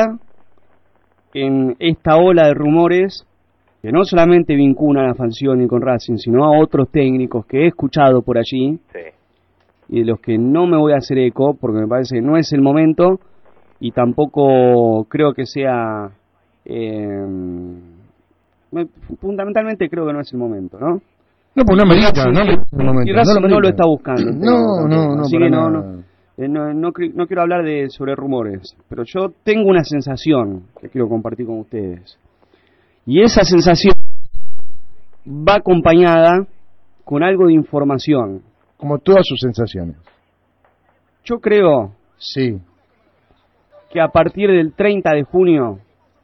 en esta ola de rumores que no solamente vinculan a Falcioni con Racing, sino a otros técnicos que he escuchado por allí, sí. y de los que no me voy a hacer eco, porque me parece que no es el momento, y tampoco creo que sea... Eh, fundamentalmente creo que no es el momento, ¿no? No, pues no amerita, no, no, no, y Racing no, no lo está buscando. No, no, no, así que no, no, eh, no, no, no quiero hablar de sobre rumores, pero yo tengo una sensación que quiero compartir con ustedes. Y esa sensación va acompañada con algo de información. Como todas sus sensaciones. Yo creo sí. que a partir del treinta de junio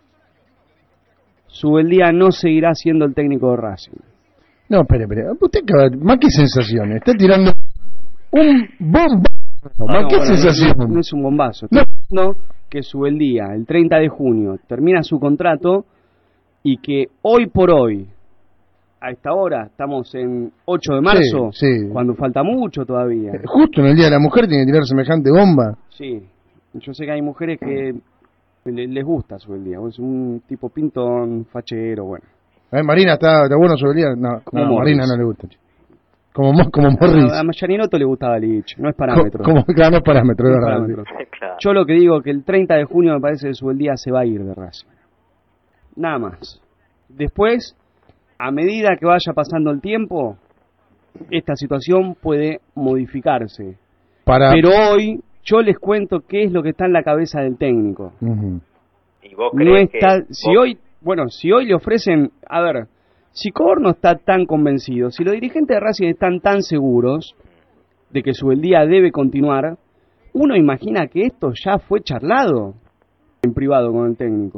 Subeldía no seguirá siendo el técnico de Racing. No, espere, espere. Usted acaba, más que sensaciones, está tirando un bombazo. No, más no, que bueno, sensación. No, no es un bombazo. No. No, que Subeldía, el treinta de junio, termina su contrato y que hoy por hoy, a esta hora, estamos en ocho de marzo, sí, sí. cuando falta mucho todavía. Justo en el Día de la Mujer tiene que tirar semejante bomba. Sí, yo sé que hay mujeres que les gusta Subeldía, es un tipo pintón, fachero, bueno. A ver, Marina, ¿está, está bueno Subeldía? No, no Marina no le gusta. Como, como Morris. A, a Gianinoto le gustaba Lich, no es parámetro. Como, claro, no es parámetro, no es verdad. Parámetro. Yo lo que digo que el treinta de junio me parece que Subeldía se va a ir de Racing. Nada más. Después, a medida que vaya pasando el tiempo, esta situación puede modificarse. Para... Pero hoy yo les cuento qué es lo que está en la cabeza del técnico. Uh-huh. ¿Y vos no crees está, que si vos... hoy, bueno, si hoy le ofrecen, a ver, si Cogorno está tan convencido, si los dirigentes de Racing están tan seguros de que Subeldía debe continuar, uno imagina que esto ya fue charlado en privado con el técnico.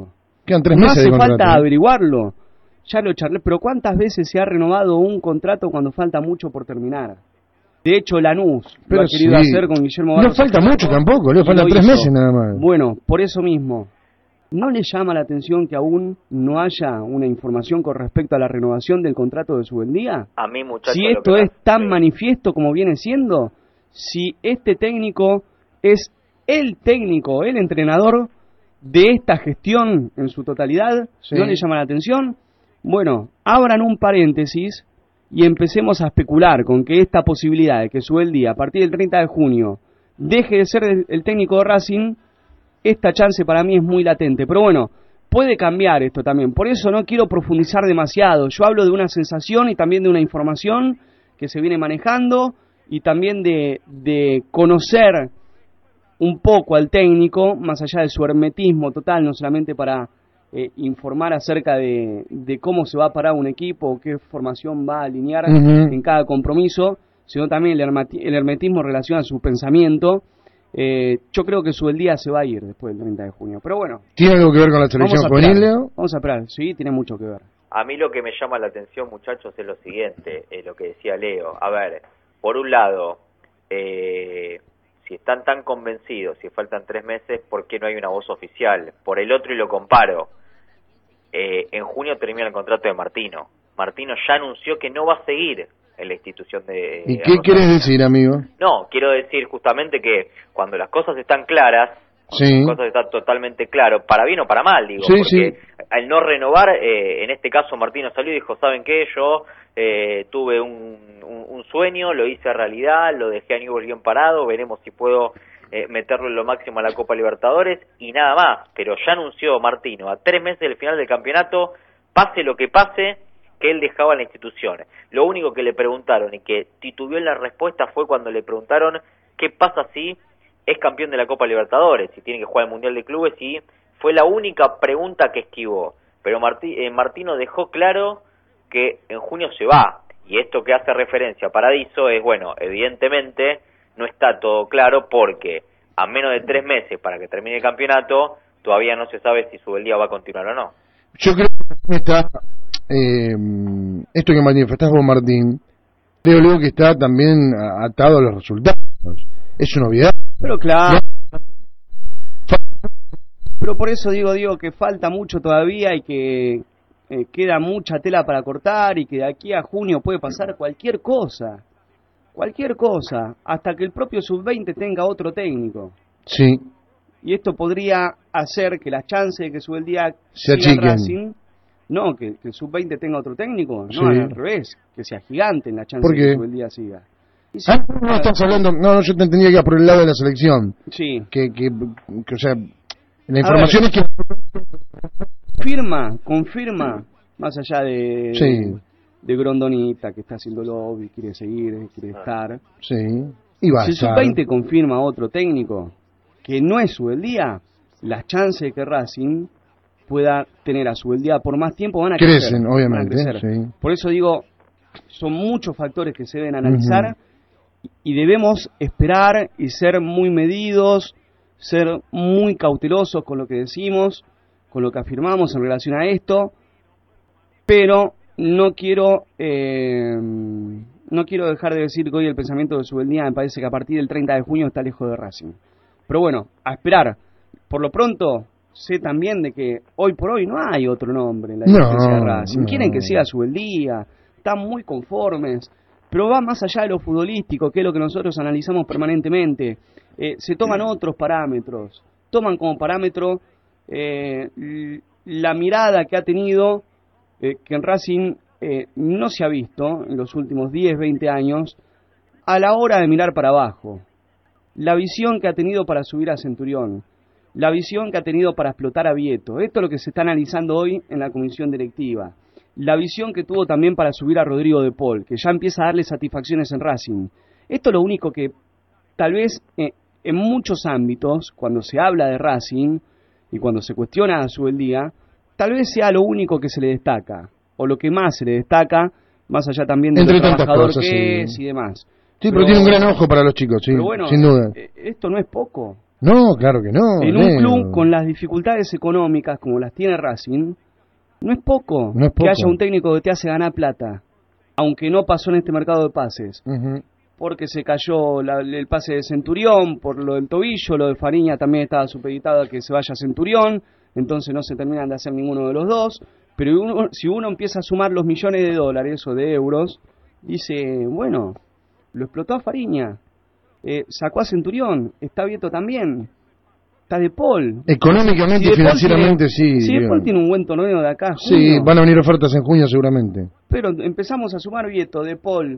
Quedan tres no meses hace de falta contrato, ¿eh? averiguarlo. Ya lo charlé, pero ¿cuántas veces se ha renovado un contrato cuando falta mucho por terminar? De hecho, Lanús Pero lo ha querido sí. hacer con Guillermo No Barros. falta mucho tampoco, le y faltan lo tres hizo. meses nada más. Bueno, por eso mismo, ¿no le llama la atención que aún no haya una información con respecto a la renovación del contrato de Subeldía? A mí, muchachos, Si lo esto que es tan manifiesto como viene siendo, si este técnico es el técnico, el entrenador de esta gestión en su totalidad, Sí. ¿no le llama la atención? Bueno, abran un paréntesis y empecemos a especular con que esta posibilidad de que Subeldía a partir del treinta de junio deje de ser el, el técnico de Racing, esta chance para mí es muy latente. Pero bueno, puede cambiar esto también. Por eso no quiero profundizar demasiado. Yo hablo de una sensación y también de una información que se viene manejando y también de, de conocer un poco al técnico, más allá de su hermetismo total, no solamente para eh, informar acerca de, de cómo se va a parar un equipo o qué formación va a alinear Ujú. en cada compromiso, sino también el, hermati- el hermetismo en relación a su pensamiento. Eh, yo creo que Subeldía se va a ir después del treinta de junio. Pero bueno. ¿Tiene algo que ver con la selección vamos a juvenil, esperar. Leo? Vamos a esperar. Sí, tiene mucho que ver. A mí lo que me llama la atención, muchachos, es lo siguiente, eh, lo que decía Leo. A ver, por un lado, eh, si están tan convencidos, si faltan tres meses, ¿por qué no hay una voz oficial? Por el otro, y lo comparo, eh, en junio termina el contrato de Martino. Martino ya anunció que no va a seguir en la institución de... ¿Y qué quieres decir, amigo? No, quiero decir justamente que cuando las cosas están claras, Sí. las cosas están totalmente claras, para bien o para mal, digo, Sí, porque sí. al no renovar, eh, en este caso Martino salió y dijo, ¿saben qué? Yo eh, tuve un, un, un sueño, lo hice realidad, lo dejé a Newell's bien parado, veremos si puedo eh, meterlo en lo máximo a la Copa Libertadores y nada más, pero ya anunció Martino a tres meses del final del campeonato, pase lo que pase, que él dejaba la institución. Lo único que le preguntaron y que titubeó en la respuesta fue cuando le preguntaron qué pasa si es campeón de la Copa Libertadores, si tiene que jugar el Mundial de Clubes, y fue la única pregunta que esquivó. Pero Martí, eh, Martino dejó claro que en junio se va, y esto que hace referencia a Paradiso es, bueno, evidentemente no está todo claro porque a menos de tres meses para que termine el campeonato, todavía no se sabe si Subeldía va a continuar o no. Yo creo que está eh, esto que manifestás vos, Martín, creo luego que está también atado a los resultados. Es una novedad. Pero claro. Pero por eso digo, digo que falta mucho todavía y que eh, queda mucha tela para cortar y que de aquí a junio puede pasar cualquier cosa. Cualquier cosa. Hasta que el propio sub veinte tenga otro técnico. Sí. Y esto podría hacer que las chances de que Subeldía Se siga en achiquen. Racing, no, que, que el sub veinte tenga otro técnico, no, Sí. al revés, que sea gigante en la chance ¿Por de qué? que Subeldía siga. Y si- Ah, no, estás hablando, no, no, yo te entendía que iba por el lado de la selección. Sí. Que, que, que o sea, la información A es ver. que... Confirma, confirma, más allá de, Sí. de Grondonita, que está haciendo lobby, quiere seguir, quiere estar. Sí, y va a Si el estar. sub veinte confirma otro técnico, que no es Subeldía, las chances de que Racing pueda tener a Subeldía por más tiempo van a crecer. Crecen, van a obviamente, crecer. sí. Por eso digo, son muchos factores que se deben analizar y debemos esperar y ser muy medidos, ser muy cautelosos con lo que decimos, con lo que afirmamos en relación a esto, pero no quiero eh, no quiero dejar de decir que hoy el pensamiento de Subeldía me parece que a partir del treinta de junio está lejos de Racing. Pero bueno, a esperar. Por lo pronto, sé también de que hoy por hoy no hay otro nombre en la No, dirigencia de Racing. no. Quieren que siga Subeldía, están muy conformes, pero va más allá de lo futbolístico, que es lo que nosotros analizamos permanentemente. Eh, se toman otros parámetros, toman como parámetro eh, l- la mirada que ha tenido, eh, que en Racing eh, no se ha visto en los últimos diez, veinte años, a la hora de mirar para abajo. La visión que ha tenido para subir a Centurión, la visión que ha tenido para explotar a Vieto. Esto es lo que se está analizando hoy en la comisión directiva. La visión que tuvo también para subir a Rodrigo de Paul, que ya empieza a darle satisfacciones en Racing. Esto es lo único que tal vez eh, en muchos ámbitos, cuando se habla de Racing y cuando se cuestiona a Subeldía, tal vez sea lo único que se le destaca, o lo que más se le destaca, más allá también de Entre lo tantas trabajador cosas, que sí. es y demás. Sí, pero, tiene un gran ojo para los chicos, sí, pero bueno, sin duda. eh, esto no es poco. No, claro que no. En Leo. un club con las dificultades económicas como las tiene Racing, no es poco, no es poco. que haya un técnico que te hace ganar plata, aunque no pasó en este mercado de pases. Uh-huh. Porque se cayó la, el pase de Centurión, por lo del tobillo, lo de Fariña también estaba supeditado a que se vaya Centurión, entonces no se terminan de hacer ninguno de los dos. Pero uno, si uno empieza a sumar los millones de dólares o de euros, dice, bueno, lo explotó a Fariña, eh, sacó a Centurión, está Vieto también, está De Paul. Económicamente y si financieramente tiene, sí. Si De Paul tiene un buen torneo de acá. Sí, junio, van a venir ofertas en junio seguramente. Pero empezamos a sumar Vieto, De Paul,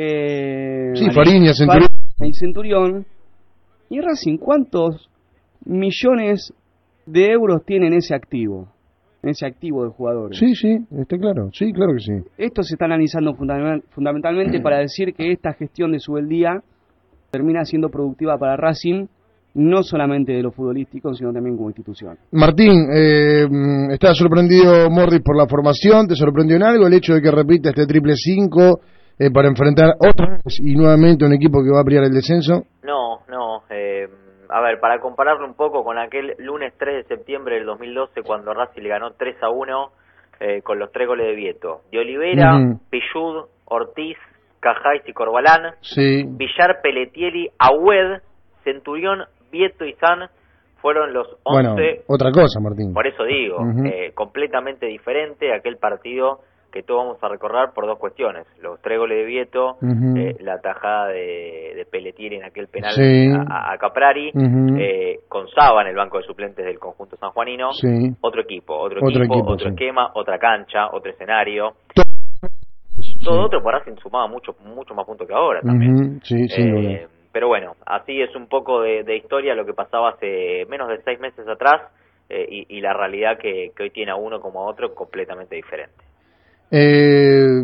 eh, sí, Fariña, Centurión. y Centurión. ¿Y Racing cuántos millones de euros tiene en ese activo? En ese activo de jugadores. Sí, sí, está claro. Sí, claro que sí. Esto se está analizando fundamental, fundamentalmente para decir que esta gestión de Subeldía termina siendo productiva para Racing, no solamente de lo futbolístico, sino también como institución. Martín, eh, ¿estás sorprendido, Morris, por la formación? ¿Te sorprendió en algo el hecho de que repita este triple cinco eh, para enfrentar otra vez y nuevamente un equipo que va a pelear el descenso? No, no. Eh, a ver, para compararlo un poco con aquel lunes tres de septiembre del dos mil doce, cuando Racing le ganó tres a uno eh, con los tres goles de Vieto. De Olivera, uh-huh. Pillud, Ortiz, Cajáis y Corbalán. Sí. Villar, Pelletieri, Agüed, Centurión, Vieto y San fueron los once. Bueno, otra cosa, Martín. Por eso digo, uh-huh. eh, completamente diferente a aquel partido que todos vamos a recordar por dos cuestiones: los tres goles de Vieto, uh-huh. eh, la tajada de, de Pelletieri en aquel penal sí. a, a Caprari, uh-huh. eh, con Saba en el banco de suplentes del conjunto sanjuanino. Sí. Otro equipo, otro, otro equipo, equipo, otro sí. esquema, otra cancha, otro escenario. Sí. Todo otro por Racing sumaba mucho, mucho más puntos que ahora también. Uh-huh. Sí, sin duda. Eh, pero bueno, así es un poco de, de historia lo que pasaba hace menos de seis meses atrás eh, y, y la realidad que, que hoy tiene a uno como a otro completamente diferente. Eh,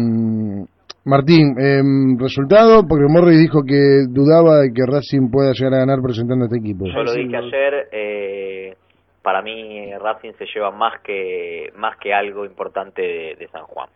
mm, Martín, eh, resultado, porque Morris dijo que dudaba de que Racing pueda llegar a ganar presentando a este equipo. Yo lo dije ayer, eh, para mí Racing se lleva más que más que algo importante de, de San Juan.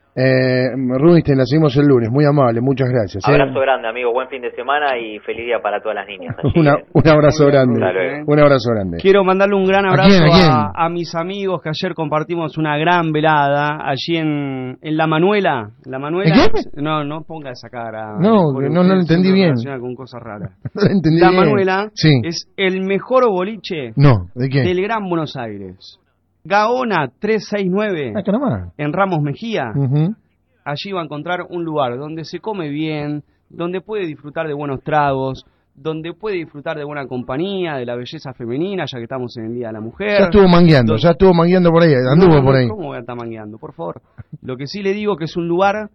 Eh, Rubinstein, la seguimos el lunes, muy amable, muchas gracias. Abrazo eh. grande, amigo, buen fin de semana y feliz día para todas las niñas. Allí, Una, eh. un abrazo grande, Dale. un abrazo grande. Quiero mandarle un gran abrazo ¿A, quién, a, quién? a, a mis amigos que ayer compartimos una gran velada allí en, en La Manuela. La Manuela. ¿Qué? No, no ponga esa cara. No, no, no lo entendí bien. Con cosas raras. No lo entendí La bien. Manuela sí. es el mejor boliche no, ¿de qué? del Gran Buenos Aires. Gaona trescientos sesenta y nueve ah, en Ramos Mejía. Uh-huh. Allí va a encontrar un lugar donde se come bien, donde puede disfrutar de buenos tragos, donde puede disfrutar de buena compañía, de la belleza femenina, ya que estamos en el Día de la Mujer. Ya estuvo mangueando, donde... ya estuvo mangueando por ahí, anduvo no, por ahí. ¿Cómo voy a estar mangueando? Por favor. Lo que sí le digo que es un lugar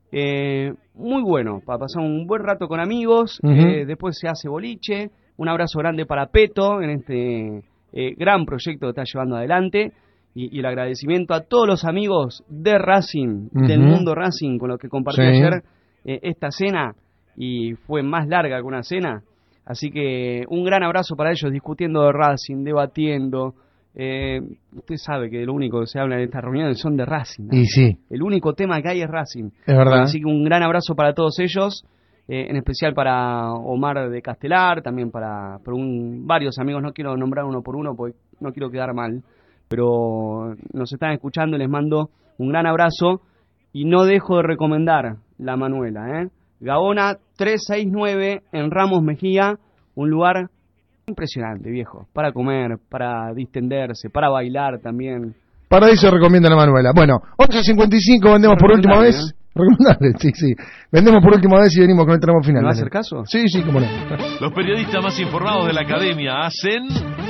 eh, muy bueno para pasar un buen rato con amigos, uh-huh. eh, después se hace boliche. Un abrazo grande para Peto en este eh, gran proyecto que está llevando adelante. Y, y el agradecimiento a todos los amigos de Racing, uh-huh. del mundo Racing, con los que compartí sí. ayer eh, esta cena, y fue más larga que una cena. Así que un gran abrazo para ellos, discutiendo de Racing, debatiendo. Eh, usted sabe que lo único que se habla en estas reuniones son de Racing, ¿no? Y sí. El único tema que hay es Racing. Es verdad. Así que un gran abrazo para todos ellos, eh, en especial para Omar de Castelar, también para, para un, varios amigos. No quiero nombrar uno por uno porque no quiero quedar mal, pero nos están escuchando y les mando un gran abrazo. Y no dejo de recomendar La Manuela, ¿eh? Gaona trescientos sesenta y nueve en Ramos Mejía, un lugar impresionante, viejo, para comer, para distenderse, para bailar también. Para eso recomienda La Manuela. Bueno, once cincuenta y cinco, vendemos por última vez. ¿Eh? Recomendable, sí, sí. Vendemos por última vez y venimos con el tramo final. ¿Me va a hacer caso? Sí, sí, cómo no. Los periodistas más informados de la academia hacen...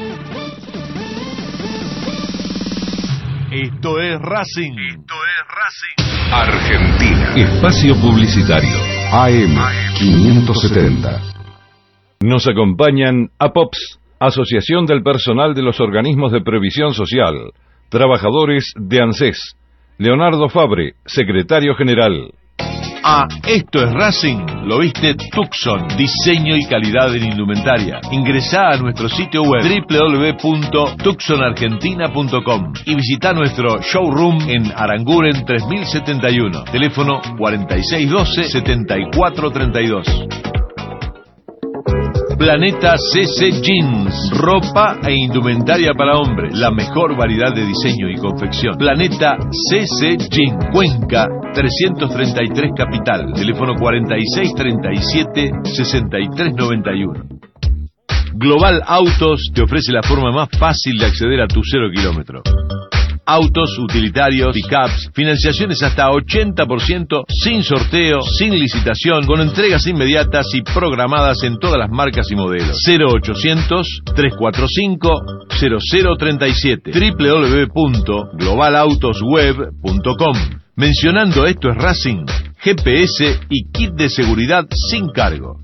Esto es Racing. Esto es Racing. Argentina. Espacio Publicitario. A M quinientos setenta. Nos acompañan APOPS, Asociación del Personal de los Organismos de Previsión Social. Trabajadores de ANSES. Leonardo Fabre, Secretario General. Ah, esto es Racing, lo viste Tucson, diseño y calidad en indumentaria. Ingresá a nuestro sitio web doble u doble u doble u punto tucson argentina punto com y visita nuestro showroom en Aranguren tres mil setenta y uno, teléfono cuarenta y seis doce, setenta y cuatro treinta y dos. Planeta C C Jeans, ropa e indumentaria para hombres, la mejor variedad de diseño y confección. Planeta C C Jeans, Cuenca trescientos treinta y tres Capital, teléfono cuarenta y seis treinta y siete sesenta y tres noventa y uno. Global Autos te ofrece la forma más fácil de acceder a tu cero kilómetro. Autos, utilitarios, pickups, financiaciones hasta ochenta por ciento, sin sorteo, sin licitación, con entregas inmediatas y programadas en todas las marcas y modelos. cero ochocientos, trescientos cuarenta y cinco, cero cero treinta y siete, doble u doble u doble u punto global autos web punto com. Mencionando Esto es Racing, G P S y kit de seguridad sin cargo.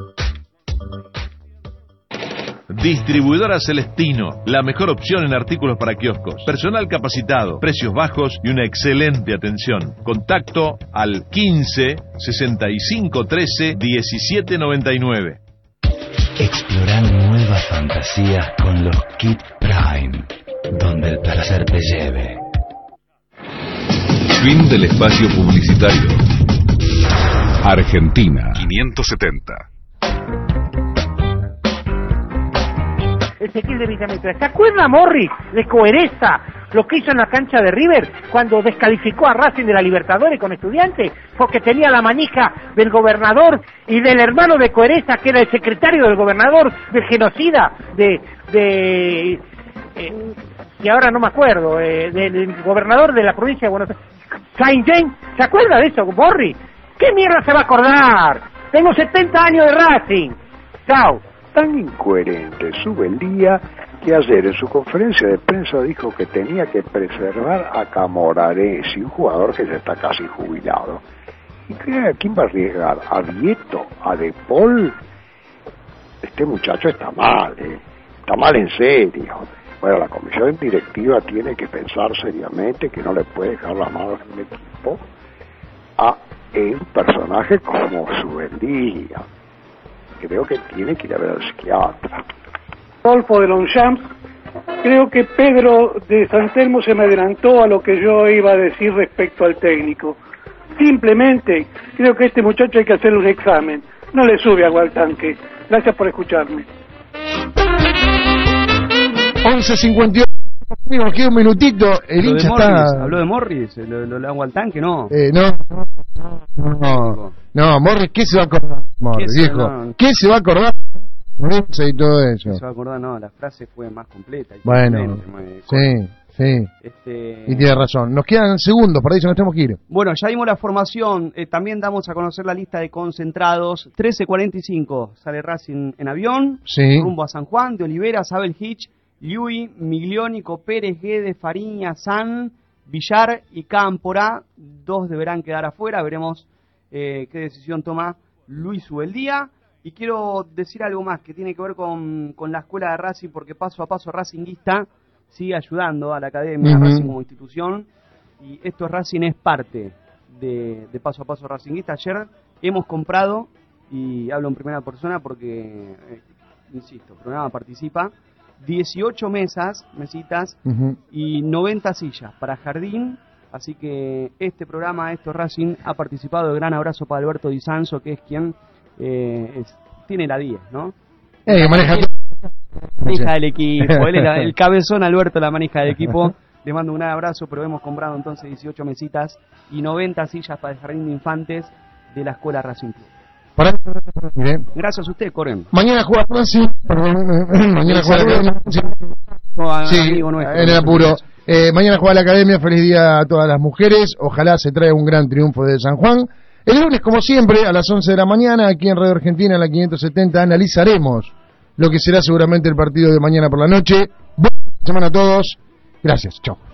Distribuidora Celestino, la mejor opción en artículos para kioscos. Personal capacitado, precios bajos y una excelente atención. Contacto al quince, sesenta y cinco, trece, diecisiete noventa y nueve. Explorar nuevas fantasías con los Kit Prime, donde el placer te lleve. Fin del espacio publicitario. Argentina quinientos setenta. Ezequiel de Villamitre. ¿Se acuerda Morris de Coereza? Lo que hizo en la cancha de River cuando descalificó a Racing de la Libertadores con Estudiantes, porque tenía la manija del gobernador y del hermano de Coereza, que era el secretario del gobernador, del genocida, de... de eh, y ahora no me acuerdo, eh, del gobernador de la provincia de Buenos Aires. Saint-Jean, ¿se acuerda de eso, Morris? ¿Qué mierda se va a acordar? Tengo setenta años de Racing. Chao. Tan incoherente sube el día que ayer en su conferencia de prensa dijo que tenía que preservar a Camoranesi, un jugador que ya está casi jubilado. ¿Y cree a quién va a arriesgar? ¿A Vieto? ¿A De Paul? Este muchacho está mal, ¿eh? Está mal en serio. Bueno, la comisión directiva tiene que pensar seriamente que no le puede dejar la mano en un equipo a un personaje como Subeldía. Creo que tiene que ir a ver al psiquiatra. Rodolfo de Longchamps, creo que Pedro de San Telmo se me adelantó a lo que yo iba a decir respecto al técnico. Simplemente creo que a este muchacho hay que hacerle un examen. No le sube agua al tanque. Gracias por escucharme. once cincuenta y ocho, nos queda un minutito. El Habló hincha de Morris, está... habló de Morris, lo, lo, lo agua al tanque, no. Eh, no, no, no, no, Morris, ¿qué se va a acordar? Morris, ¿Qué se- viejo, no? ¿qué se va a acordar? Y todo eso. Se va a acordar, no, la frase fue más completa. y Bueno, contundente, muy- sí, sí. Este... Y tiene razón. Nos quedan segundos, para eso nos tenemos que ir. Bueno, ya dimos la formación, eh, también damos a conocer la lista de concentrados. trece cuarenta y cinco sale Racing en avión, Sí. rumbo a San Juan, de Olivera, Sabel Hitch, Liui, Migliónico, Pérez, Guedes, Fariña, San, Villar y Cámpora. Dos deberán quedar afuera, veremos eh, qué decisión toma Luis Ubeldía. Y quiero decir algo más que tiene que ver con, con la escuela de Racing, porque paso a paso Racinguista sigue ayudando a la academia, Ujú. Racing como institución, y esto Racing es parte de, de paso a paso Racinguista. Ayer hemos comprado, y hablo en primera persona porque, eh, insisto, el programa participa, dieciocho mesas, mesitas, Ujú. y noventa sillas para jardín. Así que este programa, esto Racing, ha participado. Gran abrazo para Alberto Di Sanso, que es quien eh, es- tiene la diez, ¿no? Eh, maneja Manija del equipo, él es la- el cabezón Alberto, la manija del equipo. Le mando un gran abrazo, pero hemos comprado entonces dieciocho mesitas y noventa sillas para el jardín de infantes de la escuela Racing Club. Para... Mire. Gracias a usted, Coren. Mañana juega Racing, perdón, mañana juega la Academia. Sí, amigo nuestro. en el apuro. Eh, mañana juega la Academia, feliz día a todas las mujeres. Ojalá se traiga un gran triunfo de San Juan. El lunes, como siempre, a las once de la mañana, aquí en Radio Argentina, en la quinientos setenta, analizaremos lo que será seguramente el partido de mañana por la noche. Buena semana a todos. Gracias. Chao.